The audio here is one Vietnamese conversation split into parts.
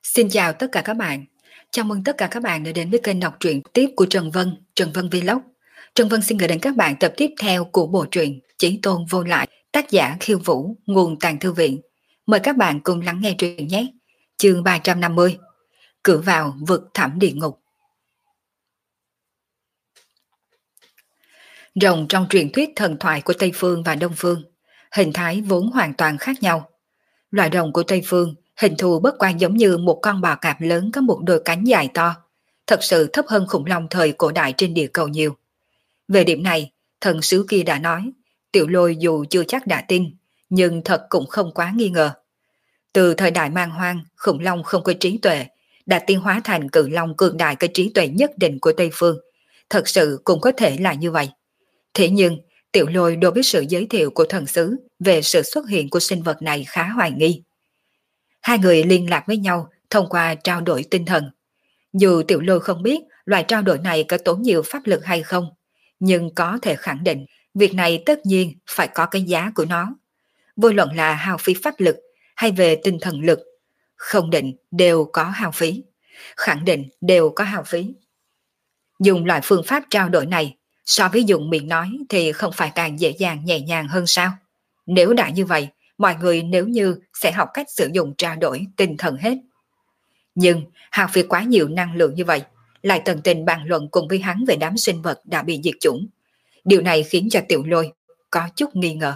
Xin chào tất cả các bạn. Chào mừng tất cả các bạn đã đến với kênh đọc truyện tiếp của Trần Vân Vlog. Trần Vân xin gửi đến các bạn tập tiếp theo của bộ truyện Chí Tôn Vô Lại, tác giả Khiêu Vũ, nguồn Tàng Thư Viện. Mời các bạn cùng lắng nghe truyện nhé. Chương 350. Cửa vào vực thẳm địa ngục. Rồng trong truyền thuyết thần thoại của Tây Phương và Đông Phương, hình thái vốn hoàn toàn khác nhau. Loài rồng của Tây Phương hình thù bất qua giống như một con bò cạp lớn có một đôi cánh dài to, thật sự thấp hơn khủng long thời cổ đại trên địa cầu nhiều. Về điểm này, thần sứ kia đã nói, Tiểu Lôi dù chưa chắc đã tin, nhưng thật cũng không quá nghi ngờ. Từ thời đại man hoang, khủng long không có trí tuệ, đã tiến hóa thành cự long cường đại có trí tuệ nhất định của Tây Phương. Thật sự cũng có thể là như vậy. Thế nhưng, Tiểu Lôi đối với sự giới thiệu của thần sứ về sự xuất hiện của sinh vật này khá hoài nghi. Hai người liên lạc với nhau thông qua trao đổi tinh thần. Dù Tiểu Lôi không biết loại trao đổi này có tốn nhiều pháp lực hay không, nhưng có thể khẳng định việc này tất nhiên phải có cái giá của nó. Vô luận là hao phí pháp lực hay về tinh thần lực, không định đều có hao phí, khẳng định đều có hao phí. Dùng loại phương pháp trao đổi này so với dùng miệng nói thì không phải càng dễ dàng nhẹ nhàng hơn sao? Nếu đã như vậy, mọi người nếu như sẽ học cách sử dụng trao đổi tinh thần hết. Nhưng hao phí quá nhiều năng lượng như vậy, lại tận tình bàn luận cùng với hắn về đám sinh vật đã bị diệt chủng. Điều này khiến cho Tiểu Lôi có chút nghi ngờ.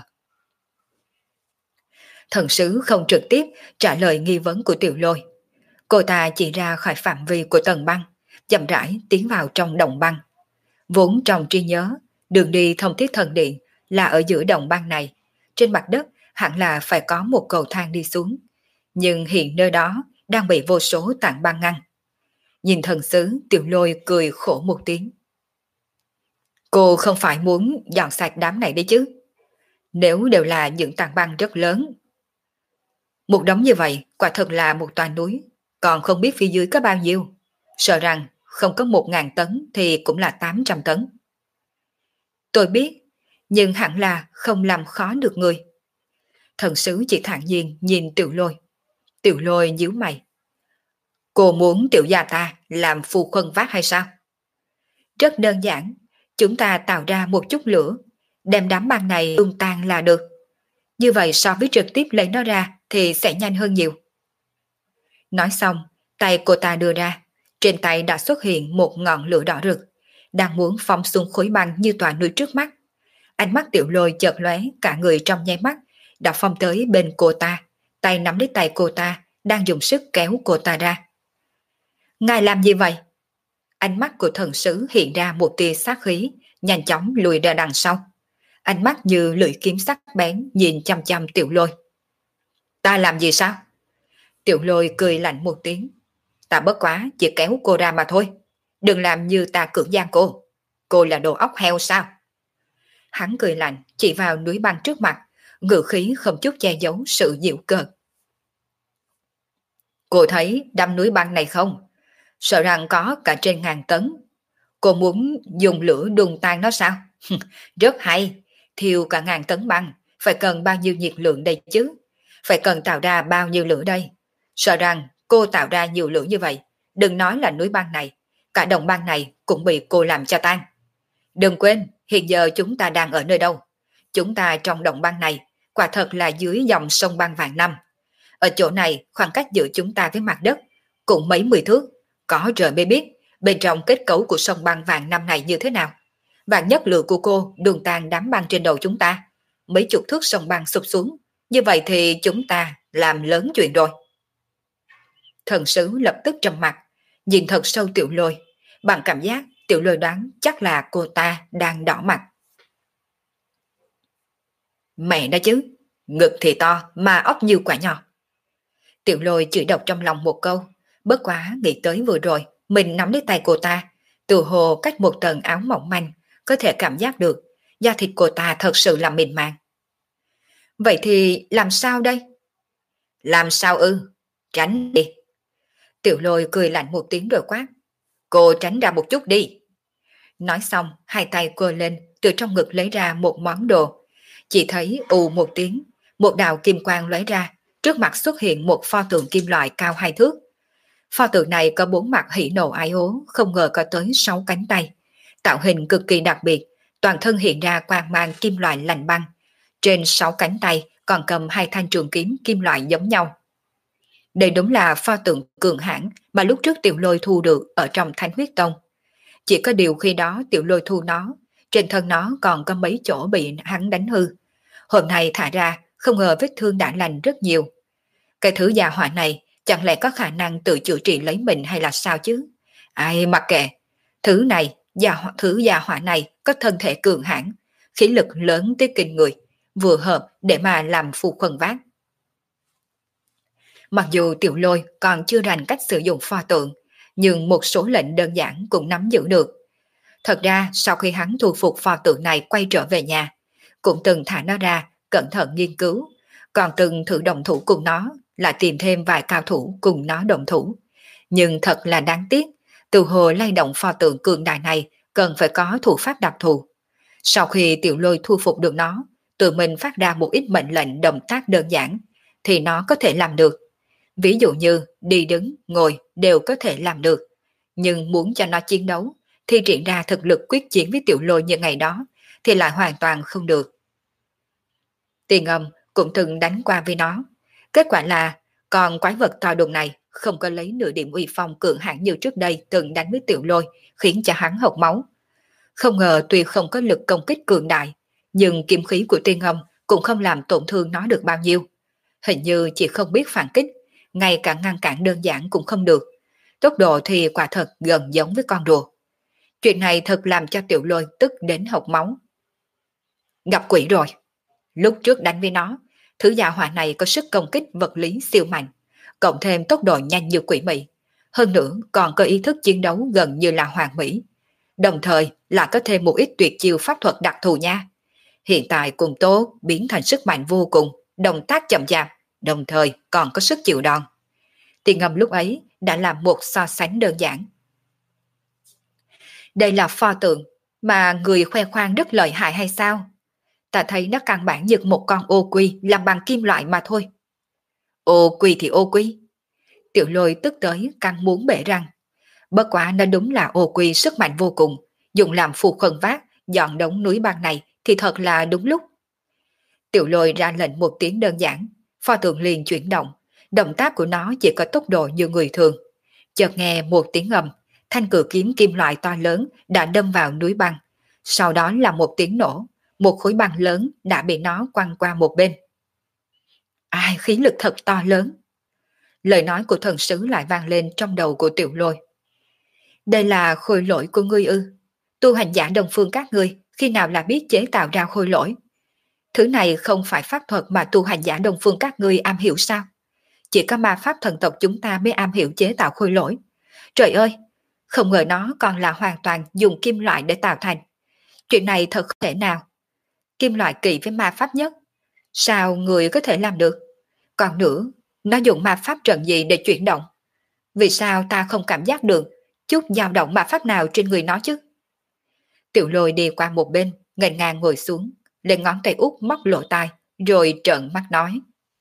Thần sứ không trực tiếp trả lời nghi vấn của Tiểu Lôi. Cô ta chỉ ra khỏi phạm vi của tầng băng, chậm rãi tiến vào trong đồng băng. Vốn trong trí nhớ, đường đi thông thiết thần điện là ở giữa đồng băng này. Trên mặt đất hẳn là phải có một cầu thang đi xuống. Nhưng hiện nơi đó đang bị vô số tảng băng ngăn. Nhìn thần sứ, Tiểu Lôi cười khổ một tiếng. Cô không phải muốn dọn sạch đám này đấy chứ? Nếu đều là những tảng băng rất lớn. Một đống như vậy quả thật là một tòa núi, còn không biết phía dưới có bao nhiêu. Sợ rằng không có 1.000 tấn thì cũng là 800 tấn. Tôi biết, nhưng hẳn là không làm khó được người. Thần sứ chỉ thản nhiên nhìn Tiểu Lôi. Tiểu Lôi nhíu mày. Cô muốn tiểu gia ta làm phu khuân vác hay sao? Rất đơn giản, chúng ta tạo ra một chút lửa, đem đám băng này tung tan là được. Như vậy so với trực tiếp lấy nó ra thì sẽ nhanh hơn nhiều. Nói xong, tay cô ta đưa ra, trên tay đã xuất hiện một ngọn lửa đỏ rực, đang muốn phóng xuống khối băng như tòa núi trước mắt. Ánh mắt Tiểu Lôi chợt lóe, cả người trong nháy mắt đã phóng tới bên cô ta, tay nắm lấy tay cô ta, đang dùng sức kéo cô ta ra. Ngài làm gì vậy? Ánh mắt của thần sứ hiện ra một tia sát khí, nhanh chóng lùi ra đằng sau. Ánh mắt như lưỡi kiếm sắc bén nhìn chăm chăm Tiểu Lôi. Ta làm gì sao? Tiểu Lôi cười lạnh một tiếng. Ta bất quá chỉ kéo cô ra mà thôi. Đừng làm như ta cưỡng gian cô. Cô là đồ óc heo sao? Hắn cười lạnh chỉ vào núi băng trước mặt, ngữ khí không chút che giấu sự giễu cợt. Cô thấy đám núi băng này không? Sợ rằng có cả trên 1.000 tấn. Cô muốn dùng lửa đun tan nó sao? Rất hay. Thiêu cả 1.000 tấn băng, phải cần bao nhiêu nhiệt lượng đây chứ? Phải cần tạo ra bao nhiêu lửa đây? Sợ rằng cô tạo ra nhiều lửa như vậy, đừng nói là núi băng này, cả đồng băng này cũng bị cô làm cho tan. Đừng quên, hiện giờ chúng ta đang ở nơi đâu? Chúng ta trong đồng băng này, quả thật là dưới dòng sông băng vạn năm. Ở chỗ này, khoảng cách giữa chúng ta với mặt đất cũng mấy 10 thước, có trời mới biết bên trong kết cấu của sông băng vạn năm này như thế nào. Vạn nhất lửa của cô đường tan đám băng trên đầu chúng ta, mấy chục thước sông băng sụp xuống, như vậy thì chúng ta làm lớn chuyện rồi. Thần sứ lập tức trầm mặt, nhìn thật sâu Tiểu Lôi, bằng cảm giác Tiểu Lôi đoán chắc là cô ta đang đỏ mặt. Mẹ đó chứ, ngực thì to mà óc như quả nhỏ. Tiểu Lôi chửi độc trong lòng một câu, bất quá nghĩ tới vừa rồi mình nắm lấy tay cô ta, từ hồ cách một tầng áo mỏng manh, có thể cảm giác được da thịt cô ta thật sự là mịn màng. Vậy thì làm sao đây? Làm sao ư? Tránh đi. Tiểu Lôi cười lạnh một tiếng rồi quát. Cô tránh ra một chút đi. Nói xong, hai tay cô lên, từ trong ngực lấy ra một món đồ. Chỉ thấy ù một tiếng, một đạo kim quang lóe ra, trước mặt xuất hiện một pho tượng kim loại cao 2 thước. Pho tượng này có 4 mặt hỉ nộ ái ố, không ngờ có tới 6 cánh tay. Tạo hình cực kỳ đặc biệt, toàn thân hiện ra quang mang kim loại lạnh băng. Trên 6 cánh tay còn cầm 2 thanh trường kiếm kim loại giống nhau. Đây đúng là pho tượng cường hãn mà lúc trước Tiểu Lôi thu được ở trong Thánh Huyết Tông. Chỉ có điều khi đó Tiểu Lôi thu nó, trên thân nó còn có mấy chỗ bị hắn đánh hư. Hôm nay thả ra, không ngờ vết thương đã lành rất nhiều. Cái thứ gia hỏa này chẳng lẽ có khả năng tự chữa trị lấy mình hay là sao chứ? Ai mặc kệ, thứ này, thứ gia hỏa này có thân thể cường hãn, khí lực lớn tới kinh người, vừa hợp để mà làm phù khuân vác. Mặc dù Tiểu Lôi còn chưa rành cách sử dụng pho tượng, nhưng một số lệnh đơn giản cũng nắm giữ được. Thật ra sau khi hắn thu phục pho tượng này quay trở về nhà, cũng từng thả nó ra, cẩn thận nghiên cứu, còn từng thử đồng thủ cùng nó, lại tìm thêm vài cao thủ cùng nó đồng thủ. Nhưng thật là đáng tiếc, từ hồ lay động pho tượng cường đại này cần phải có thủ pháp đặc thù. Sau khi Tiểu Lôi thu phục được nó, tự mình phát ra một ít mệnh lệnh động tác đơn giản, thì nó có thể làm được. Ví dụ như đi đứng, ngồi đều có thể làm được. Nhưng muốn cho nó chiến đấu, thì triển ra thực lực quyết chiến với Tiểu Lôi như ngày đó, thì lại hoàn toàn không được. Tiền Âm cũng từng đánh qua với nó. Kết quả là con quái vật to đùng này không có lấy nửa điểm uy phong cường hãn như trước đây từng đánh với Tiểu Lôi, khiến cho hắn hộc máu. Không ngờ tuy không có lực công kích cường đại, nhưng kiếm khí của Tiên Âm cũng không làm tổn thương nó được bao nhiêu. Hình như chỉ không biết phản kích, ngay cả ngăn cản đơn giản cũng không được. Tốc độ thì quả thật gần giống với con rùa. Chuyện này thật làm cho Tiểu Lôi tức đến hộc máu. Gặp quỷ rồi. Lúc trước đánh với nó, thứ gia hỏa này có sức công kích vật lý siêu mạnh, cộng thêm tốc độ nhanh như quỷ mị. Hơn nữa còn có ý thức chiến đấu gần như là hoàn mỹ. Đồng thời là có thêm một ít tuyệt chiêu pháp thuật đặc thù nha. Hiện tại cùng tố biến thành sức mạnh vô cùng, động tác chậm chạp, đồng thời còn có sức chịu đòn. Tiền Ngầm lúc ấy đã làm một so sánh đơn giản. Đây là pho tượng mà người khoe khoang rất lợi hại hay sao? Ta thấy nó căn bản như một con ô quy làm bằng kim loại mà thôi. Ô quy thì ô quy. Tiểu Lôi tức tới căng muốn bể răng. Bất quá nó đúng là ô quy sức mạnh vô cùng, dùng làm phù khuân vác, dọn đống núi băng này thì thật là đúng lúc. Tiểu Lôi ra lệnh một tiếng đơn giản, pho tượng liền chuyển động, động tác của nó chỉ có tốc độ như người thường. Chợt nghe một tiếng ầm, thanh cử kiếm kim loại to lớn đã đâm vào núi băng. Sau đó là một tiếng nổ, một khối băng lớn đã bị nó quăng qua một bên. Ai, khí lực thật to lớn. Lời nói của thần sứ lại vang lên trong đầu của Tiểu Lôi. Đây là khôi lỗi của ngươi ư? Tu hành giả Đông Phương các ngươi khi nào là biết chế tạo ra khôi lỗi? Thứ này không phải pháp thuật mà tu hành giả Đông Phương các ngươi am hiểu sao? Chỉ có ma pháp thần tộc chúng ta mới am hiểu chế tạo khôi lỗi. Trời ơi, không ngờ nó còn là hoàn toàn dùng kim loại để tạo thành. Chuyện này thật không thể nào. Kim loại kỳ với ma pháp nhất. Sao người có thể làm được? Còn nữa, nó dùng ma pháp trận gì để chuyển động? Vì sao ta không cảm giác được chút dao động ma pháp nào trên người nó chứ? Tiểu Lôi đi qua một bên, nghênh ngang ngồi xuống, lên ngón tay út móc lỗ tai, rồi trợn mắt nói.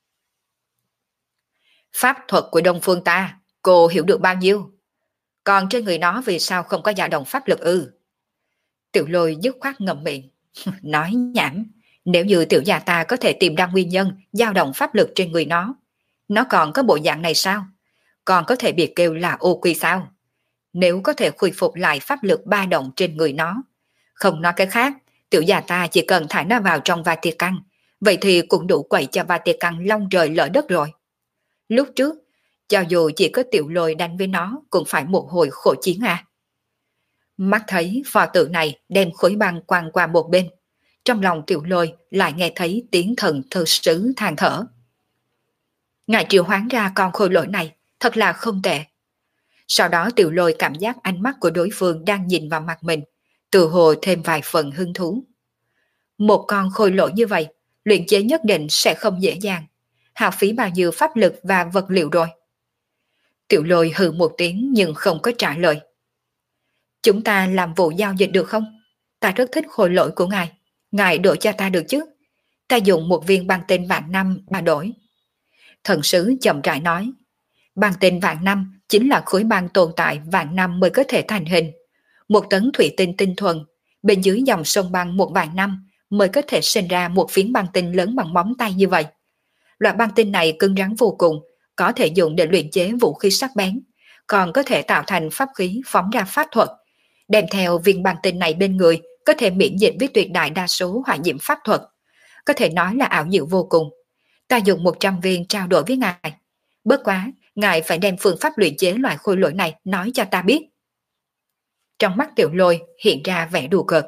Pháp thuật của Đông Phương ta, cô hiểu được bao nhiêu? Còn trên người nó vì sao không có dao động pháp lực ư? Tiểu Lôi dứt khoát ngậm miệng, nói nhảm. Nếu như tiểu gia ta có thể tìm ra nguyên nhân dao động pháp lực trên người nó còn có bộ dạng này sao? Còn có thể bị kêu là ô quy sao? Nếu có thể khôi phục lại pháp lực ba động trên người nó, không nói cái khác, tiểu gia ta chỉ cần thả nó vào trong Vatican, vậy thì cũng đủ quậy cho Vatican long trời lở đất rồi. Lúc trước, cho dù chỉ có Tiểu Lôi đánh với nó cũng phải một hồi khổ chiến à. Mắt thấy pho tượng này đem khối băng quăng qua một bên, trong lòng Tiểu Lôi lại nghe thấy tiếng thần thư sứ than thở. Ngài triệu hoán ra con khôi lỗi này thật là không tệ. Sau đó Tiểu Lôi cảm giác ánh mắt của đối phương đang nhìn vào mặt mình, tự hồ thêm vài phần hứng thú. Một con khôi lỗi như vậy, luyện chế nhất định sẽ không dễ dàng. Hao phí bao nhiêu pháp lực và vật liệu rồi? Tiểu Lôi hừ một tiếng nhưng không có trả lời. Chúng ta làm vụ giao dịch được không? Ta rất thích khôi lỗi của ngài đổi cho ta được chứ? Ta dùng một viên băng tinh vạn năm mà đổi. Thần sứ chậm rãi nói. Băng tinh vạn năm chính là khối băng tồn tại vạn năm mới có thể thành hình. Một tấn thủy tinh tinh thuần, bên dưới dòng sông băng một vạn năm mới có thể sinh ra một phiến băng tinh lớn bằng móng tay như vậy. Loại băng tinh này cứng rắn vô cùng, có thể dùng để luyện chế vũ khí sắc bén, còn có thể tạo thành pháp khí phóng ra pháp thuật. Đem theo viên băng tinh này bên người, có thể miễn dịch với tuyệt đại đa số hỏa diễm pháp thuật. Có thể nói là ảo diệu vô cùng. Ta dùng 100 viên trao đổi với ngài. Bất quá, ngài phải đem phương pháp luyện chế loại khôi lỗi này nói cho ta biết. Trong mắt Tiểu Lôi hiện ra vẻ đùa cợt.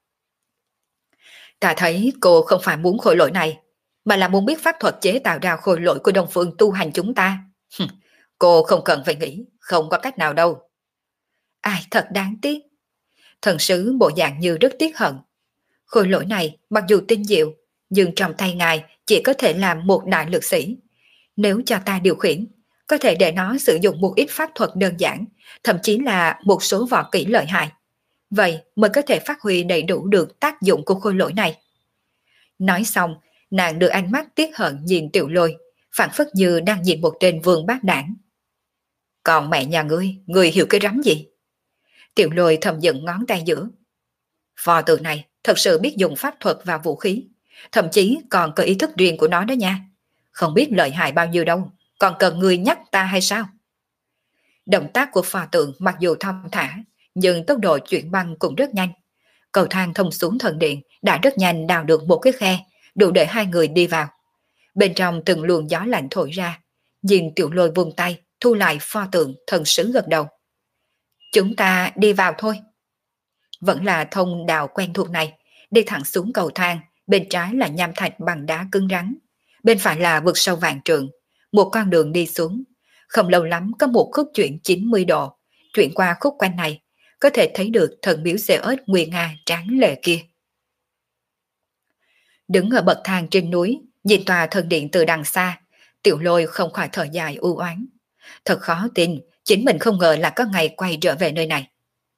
Ta thấy cô không phải muốn khôi lỗi này, mà là muốn biết pháp thuật chế tạo ra khôi lỗi của Đông Phương tu hành chúng ta. Cô không cần phải nghĩ, không có cách nào đâu. Ai thật đáng tiếc. Thần sứ bộ dạng như rất tiếc hận. Khôi lỗi này mặc dù tinh diệu, nhưng trong tay ngài chỉ có thể làm một đại lực sĩ. Nếu cho ta điều khiển, có thể để nó sử dụng một ít pháp thuật đơn giản, thậm chí là một số võ kỹ lợi hại. Vậy mới có thể phát huy đầy đủ được tác dụng của khôi lỗi này. Nói xong, nàng đưa ánh mắt tiếc hận nhìn Tiểu Lôi, phảng phất như đang nhìn một tên vương bát đảng. Còn mẹ nhà ngươi hiểu cái rắm gì? Tiểu Lôi thầm dựng ngón tay giữa. Phò tượng này thật sự biết dùng pháp thuật và vũ khí, thậm chí còn có ý thức riêng của nó đó nha. Không biết lợi hại bao nhiêu đâu, còn cần ngươi nhắc ta hay sao? Động tác của phò tượng mặc dù thong thả, nhưng tốc độ chuyển băng cũng rất nhanh. Cầu thang thông xuống thần điện đã rất nhanh đào được một cái khe, đủ để hai người đi vào. Bên trong từng luồng gió lạnh thổi ra, nhìn Tiểu Lôi vung tay, thu lại pho tượng, thần sứ gật đầu. Chúng ta đi vào thôi. Vẫn là thông đạo quen thuộc này, đi thẳng xuống cầu thang, bên trái là nham thạch bằng đá cứng rắn, bên phải là vực sâu vạn trượng, một con đường đi xuống. Không lâu lắm có một khúc chuyển 90 độ, chuyển qua khúc quanh này, có thể thấy được thần miếu Zeus nguy nga tráng lệ kia. Đứng ở bậc thang trên núi, nhìn tòa thần điện từ đằng xa, Tiểu Lôi không khỏi thở dài u oán. Thật khó tin, chính mình không ngờ là có ngày quay trở về nơi này.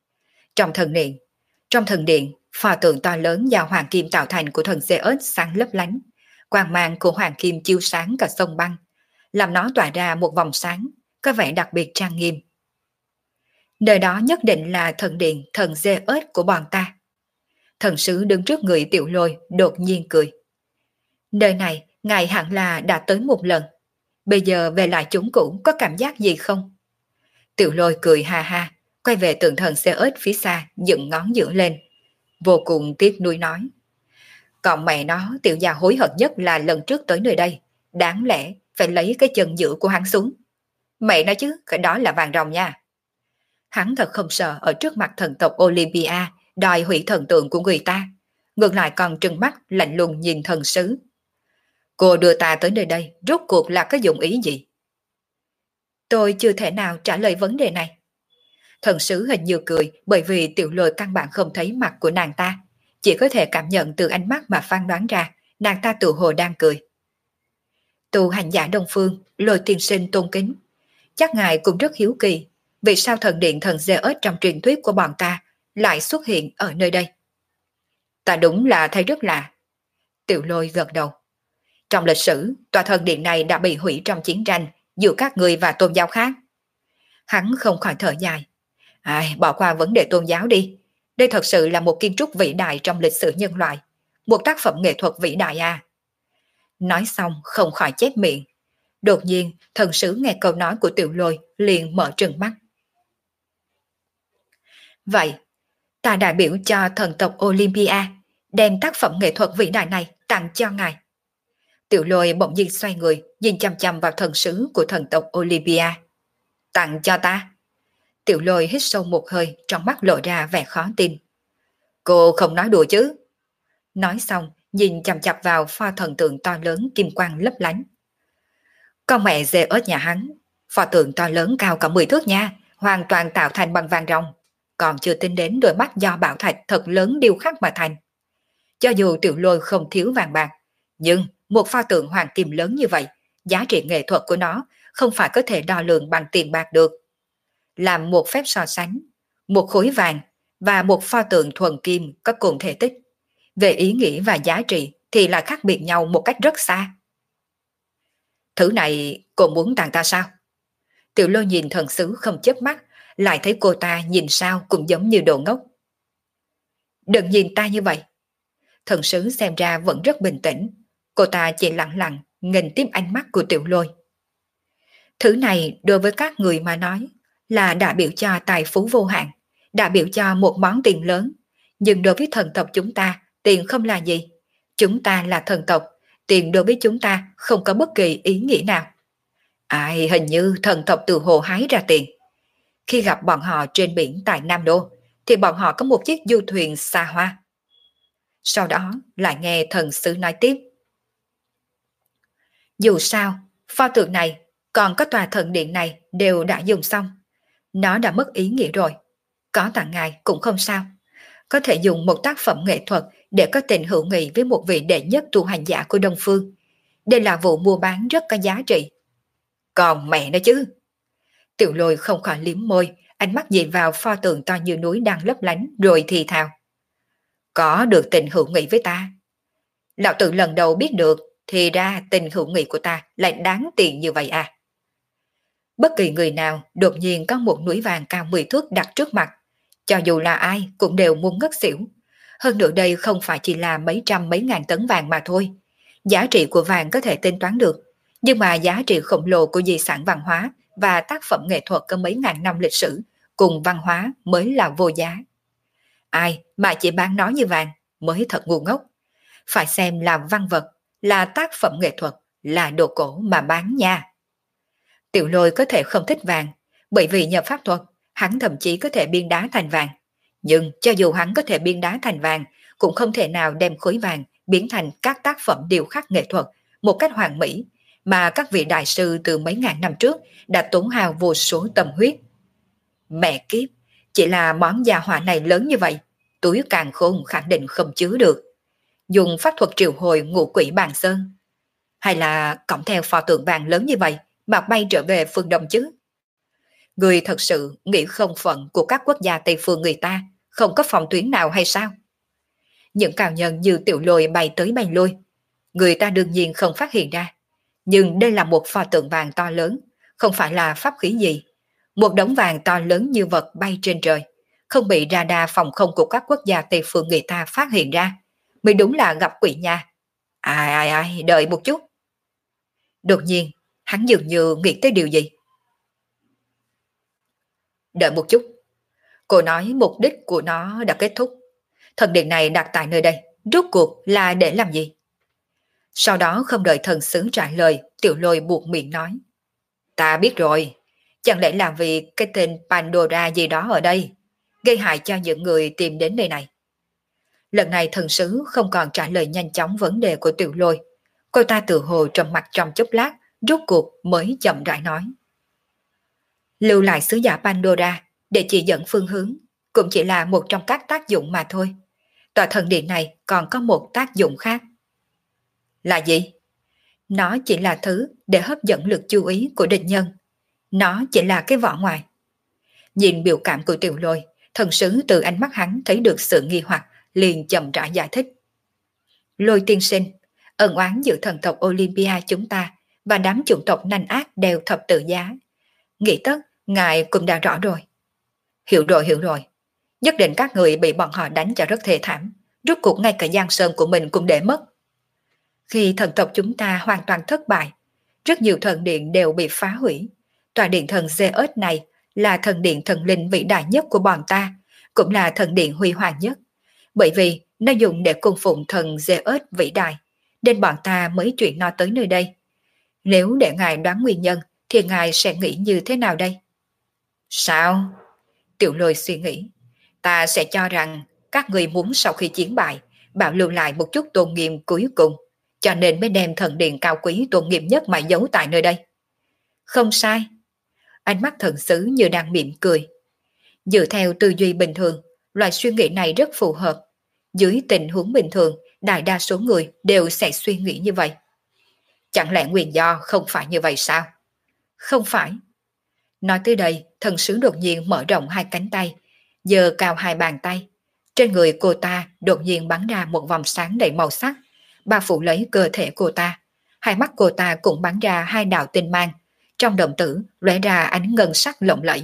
Trong thần điện, pho tượng to lớn do hoàng kim tạo thành của thần Zeus sáng lấp lánh, quang mang của hoàng kim chiếu sáng cả sông băng, làm nó tỏa ra một vòng sáng, có vẻ đặc biệt trang nghiêm. Nơi đó nhất định là thần điện thần Zeus của bọn ta. Thần sứ đứng trước người Tiểu Lôi đột nhiên cười. Nơi này ngài hẳn là đã tới một lần, bây giờ về lại chốn cũ có cảm giác gì không? Tiểu Lôi cười ha ha, quay về tượng thần Zeus phía xa, dựng ngón giữa lên, vô cùng tiếc nuối nói. Còn mẹ nó, tiểu gia hối hận nhất là lần trước tới nơi đây, đáng lẽ phải lấy cái chân giữa của hắn xuống. Mẹ nói chứ, cái đó là vàng ròng nha. Hắn thật không sợ ở trước mặt thần tộc Olympia đòi hủy thần tượng của người ta, ngược lại còn trừng mắt lạnh lùng nhìn thần sứ. Cô đưa ta tới nơi đây, rốt cuộc là có dụng ý gì? Tôi chưa thể nào trả lời vấn đề này. Thần sứ hình như cười bởi vì Tiểu Lôi căn bản không thấy mặt của nàng ta, chỉ có thể cảm nhận từ ánh mắt mà phán đoán ra nàng ta tự hồ đang cười. Tu hành giả Đông Phương, Lôi tiên sinh tôn kính. Chắc ngài cũng rất hiếu kỳ, vì sao thần điện thần Zeus trong truyền thuyết của bọn ta lại xuất hiện ở nơi đây? Ta đúng là thấy rất lạ. Tiểu Lôi gật đầu. Trong lịch sử, tòa thần điện này đã bị hủy trong chiến tranh giữa các người và tôn giáo khác. Hắn không khỏi thở dài. Ai, bỏ qua vấn đề tôn giáo đi. Đây thật sự là một kiến trúc vĩ đại trong lịch sử nhân loại. Một tác phẩm nghệ thuật vĩ đại à. Nói xong không khỏi chép miệng. Đột nhiên, thần sứ nghe câu nói của Tiểu Lôi liền mở trừng mắt. Vậy, ta đại biểu cho thần tộc Olympia, đem tác phẩm nghệ thuật vĩ đại này tặng cho ngài. Tiểu Lôi bỗng nhiên xoay người, nhìn chăm chăm vào thần sứ của thần tộc Olympia. Tặng cho ta. Tiểu Lôi hít sâu một hơi, trong mắt lộ ra vẻ khó tin. Cô không nói đùa chứ? Nói xong, nhìn chăm chăm vào pho thần tượng to lớn kim quang lấp lánh. Con mẹ Zeus nhà hắn, pho tượng to lớn cao cả 10 thước nha, hoàn toàn tạo thành bằng vàng ròng, còn chưa tính đến đôi mắt do bảo thạch thật lớn điêu khắc mà thành. Cho dù Tiểu Lôi không thiếu vàng bạc, nhưng một pho tượng hoàng kim lớn như vậy, giá trị nghệ thuật của nó không phải có thể đo lường bằng tiền bạc được. Làm một phép so sánh, một khối vàng và một pho tượng thuần kim có cùng thể tích, về ý nghĩa và giá trị thì lại khác biệt nhau một cách rất xa. Thứ này cô muốn tặng ta sao? Tiểu Lôi nhìn thần sứ không chớp mắt, lại thấy cô ta nhìn sao cũng giống như đồ ngốc. Đừng nhìn ta như vậy. Thần sứ xem ra vẫn rất bình tĩnh. Cô ta chỉ lặng lặng nhìn tiếp ánh mắt của Tiểu Lôi. Thứ này đối với các người mà nói là đại biểu cho tài phú vô hạn, đại biểu cho một món tiền lớn. Nhưng đối với thần tộc chúng ta, tiền không là gì. Chúng ta là thần tộc, tiền đối với chúng ta không có bất kỳ ý nghĩa nào. Ai hình như thần tộc từ hồ hái ra tiền. Khi gặp bọn họ trên biển tại Nam Đô, thì bọn họ có một chiếc du thuyền xa hoa. Sau đó lại nghe thần sứ nói tiếp. Dù sao, pho tượng này còn có tòa thần điện này đều đã dùng xong. Nó đã mất ý nghĩa rồi. Có tặng ngài cũng không sao. Có thể dùng một tác phẩm nghệ thuật để có tình hữu nghị với một vị đệ nhất tu hành giả của Đông Phương. Đây là vụ mua bán rất có giá trị. Còn mẹ nó chứ. Tiểu Lôi không khỏi liếm môi, ánh mắt nhìn vào pho tượng to như núi đang lấp lánh rồi thì thào. Có được tình hữu nghị với ta. Lão tử lần đầu biết được, thì ra tình hữu nghị của ta lại đáng tiền như vậy à. Bất kỳ người nào đột nhiên có một núi vàng cao 10 thước đặt trước mặt, cho dù là ai cũng đều muốn ngất xỉu. Hơn nữa đây không phải chỉ là mấy trăm mấy ngàn tấn vàng mà thôi. Giá trị của vàng có thể tính toán được, nhưng mà giá trị khổng lồ của di sản văn hóa và tác phẩm nghệ thuật có mấy ngàn năm lịch sử cùng văn hóa mới là vô giá. Ai mà chỉ bán nó như vàng mới thật ngu ngốc. Phải xem là văn vật, là tác phẩm nghệ thuật, là đồ cổ mà bán nha. Tiểu Lôi có thể không thích vàng, bởi vì nhờ pháp thuật, hắn thậm chí có thể biên đá thành vàng. Nhưng cho dù hắn có thể biên đá thành vàng, cũng không thể nào đem khối vàng biến thành các tác phẩm điêu khắc nghệ thuật một cách hoàn mỹ, mà các vị đại sư từ mấy ngàn năm trước đã tốn hao vô số tâm huyết. Mẹ kiếp, chỉ là món gia họa này lớn như vậy, túi càn khôn khẳng định không chứa được. Dùng pháp thuật triệu hồi ngũ quỷ bàn sơn, hay là cộng theo pho tượng vàng lớn như vậy mà bay trở về phương Đông chứ? Người thật sự nghĩ không phận của các quốc gia Tây phương người ta không có phòng tuyến nào hay sao? Những cao nhân như Tiểu Lôi bay tới bay lui, người ta đương nhiên không phát hiện ra. Nhưng đây là một pho tượng vàng to lớn, không phải là pháp khí gì. Một đống vàng to lớn như vật bay trên trời, không bị radar phòng không của các quốc gia Tây phương người ta phát hiện ra, mới đúng là gặp quỷ nha. Ai, đợi một chút. Đột nhiên, hắn dường như nghĩ tới điều gì. Đợi một chút. Cô nói mục đích của nó đã kết thúc. Thần điện này đặt tại nơi đây, rốt cuộc là để làm gì? Sau đó không đợi thần sứ trả lời, Tiểu Lôi buộc miệng nói. Ta biết rồi, chẳng lẽ là vì cái tên Pandora gì đó ở đây, gây hại cho những người tìm đến nơi này. Lần này thần sứ không còn trả lời nhanh chóng vấn đề của Tiểu Lôi. Cô ta tự hồ trầm mặt trong chốc lát, rốt cuộc mới chậm rãi nói. Lưu lại sứ giả Pandora để chỉ dẫn phương hướng, cũng chỉ là một trong các tác dụng mà thôi. Tòa thần điện này còn có một tác dụng khác. Là gì? Nó chỉ là thứ để hấp dẫn lực chú ý của địch nhân. Nó chỉ là cái vỏ ngoài. Nhìn biểu cảm của Tiểu Lôi, thần sứ từ ánh mắt hắn thấy được sự nghi hoặc, liền chậm rãi giải thích. Lôi tiên sinh, ân oán giữa thần tộc Olympia chúng ta và đám chủng tộc nanh ác đều thập tự giá. Nghĩ tất, ngài cũng đã rõ rồi. Hiểu rồi. Nhất định các người bị bọn họ đánh cho rất thê thảm. Rốt cuộc ngay cả giang sơn của mình cũng để mất. Khi thần tộc chúng ta hoàn toàn thất bại, rất nhiều thần điện đều bị phá hủy. Tòa điện thần Zeus này là thần điện thần linh vĩ đại nhất của bọn ta, cũng là thần điện huy hoàng nhất. Bởi vì nó dùng để cung phụng thần Zeus vĩ đại, nên bọn ta mới chuyển nó tới nơi đây. Nếu để ngài đoán nguyên nhân, thì ngài sẽ nghĩ như thế nào đây? Sao? Tiểu Lôi suy nghĩ. Ta sẽ cho rằng các người muốn sau khi chiến bại, bảo lưu lại một chút tôn nghiêm cuối cùng, cho nên mới đem thần điện cao quý tôn nghiêm nhất mà giấu tại nơi đây. Không sai. Ánh mắt thần sứ như đang mỉm cười. Dựa theo tư duy bình thường, loại suy nghĩ này rất phù hợp. Dưới tình huống bình thường, đại đa số người đều sẽ suy nghĩ như vậy. Chẳng lẽ nguyên do không phải như vậy sao? Không phải. Nói tới đây, thần sứ đột nhiên mở rộng hai cánh tay, giơ cao hai bàn tay. Trên người cô ta đột nhiên bắn ra một vòng sáng đầy màu sắc, bao phủ lấy cơ thể cô ta. Hai mắt cô ta cũng bắn ra hai đạo tinh mang, trong đồng tử lóe ra ánh ngân sắc lộng lẫy.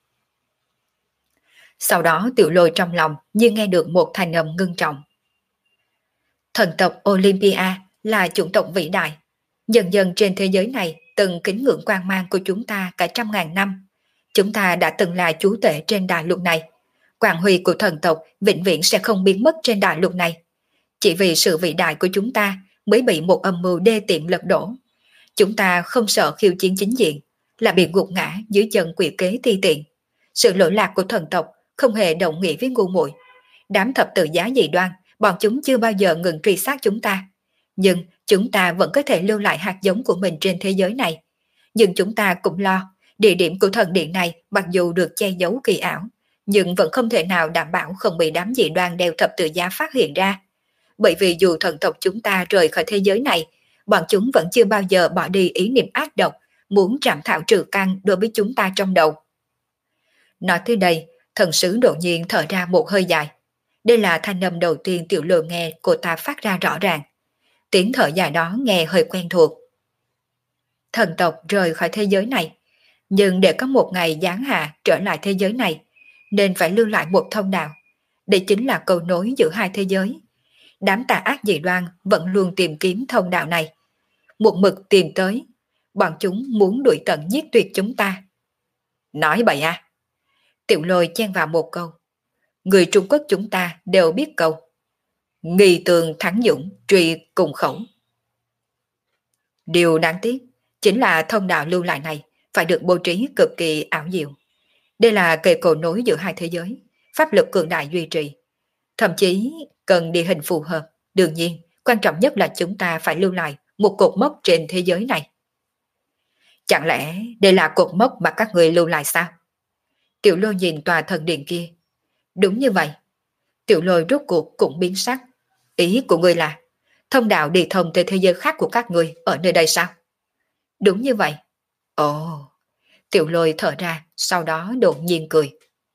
Sau đó Tiểu Lôi trong lòng như nghe được một thanh âm ngưng trọng. Thần tộc Olympia là chủng tộc vĩ đại. Dần dần trên thế giới này từng kính ngưỡng quang mang của chúng ta cả trăm ngàn năm. Chúng ta đã từng là chúa tể trên đại lục này. Quang huy của thần tộc vĩnh viễn sẽ không biến mất trên đại lục này. Chỉ vì sự vĩ đại của chúng ta mới bị một âm mưu đê tiện lật đổ. Chúng ta không sợ khiêu chiến chính diện, là bị gục ngã dưới chân quỷ kế ti tiện. Sự lỗi lạc của thần tộc không hề đồng nghĩa với ngu muội. Đám thập tự giá dị đoan, bọn chúng chưa bao giờ ngừng truy sát chúng ta. Nhưng chúng ta vẫn có thể lưu lại hạt giống của mình trên thế giới này. Nhưng chúng ta cũng lo, địa điểm của thần điện này mặc dù được che giấu kỳ ảo, nhưng vẫn không thể nào đảm bảo không bị đám dị đoan đeo thập tự giá phát hiện ra. Bởi vì dù thần tộc chúng ta rời khỏi thế giới này, bọn chúng vẫn chưa bao giờ bỏ đi ý niệm ác độc, muốn trảm thảo trừ căn đối với chúng ta trong đầu. Nói tới đây, thần sứ đột nhiên thở ra một hơi dài. Đây là thanh âm đầu tiên Tiểu Lôi nghe cô ta phát ra rõ ràng. Tiếng thở dài đó nghe hơi quen thuộc. Thần tộc rời khỏi thế giới này, nhưng để có một ngày giáng hạ trở lại thế giới này, nên phải lưu lại một thông đạo. Đây chính là cầu nối giữa hai thế giới. Đám tà ác dị đoan vẫn luôn tìm kiếm thông đạo này. Một mực tìm tới, bọn chúng muốn đuổi tận giết tuyệt chúng ta. Nói bậy à? Tiểu Lôi chen vào một câu. Người Trung Quốc chúng ta đều biết câu. Nghi tường thắng dũng, truy cùng khẩu. Điều đáng tiếc chính là thông đạo lưu lại này phải được bố trí cực kỳ ảo diệu. Đây là cây cầu nối giữa hai thế giới, pháp lực cường đại duy trì. Thậm chí cần địa hình phù hợp. Đương nhiên, quan trọng nhất là chúng ta phải lưu lại một cột mốc trên thế giới này. Chẳng lẽ đây là cột mốc mà các người lưu lại sao? Tiểu Lôi nhìn tòa thần điện kia. Đúng như vậy. Tiểu Lôi rốt cuộc cũng biến sắc. Ý của ngươi là thông đạo đi thông tới thế giới khác của các ngươi ở nơi đây sao? Đúng như vậy. Ồ. Tiểu Lôi thở ra, sau đó đột nhiên cười.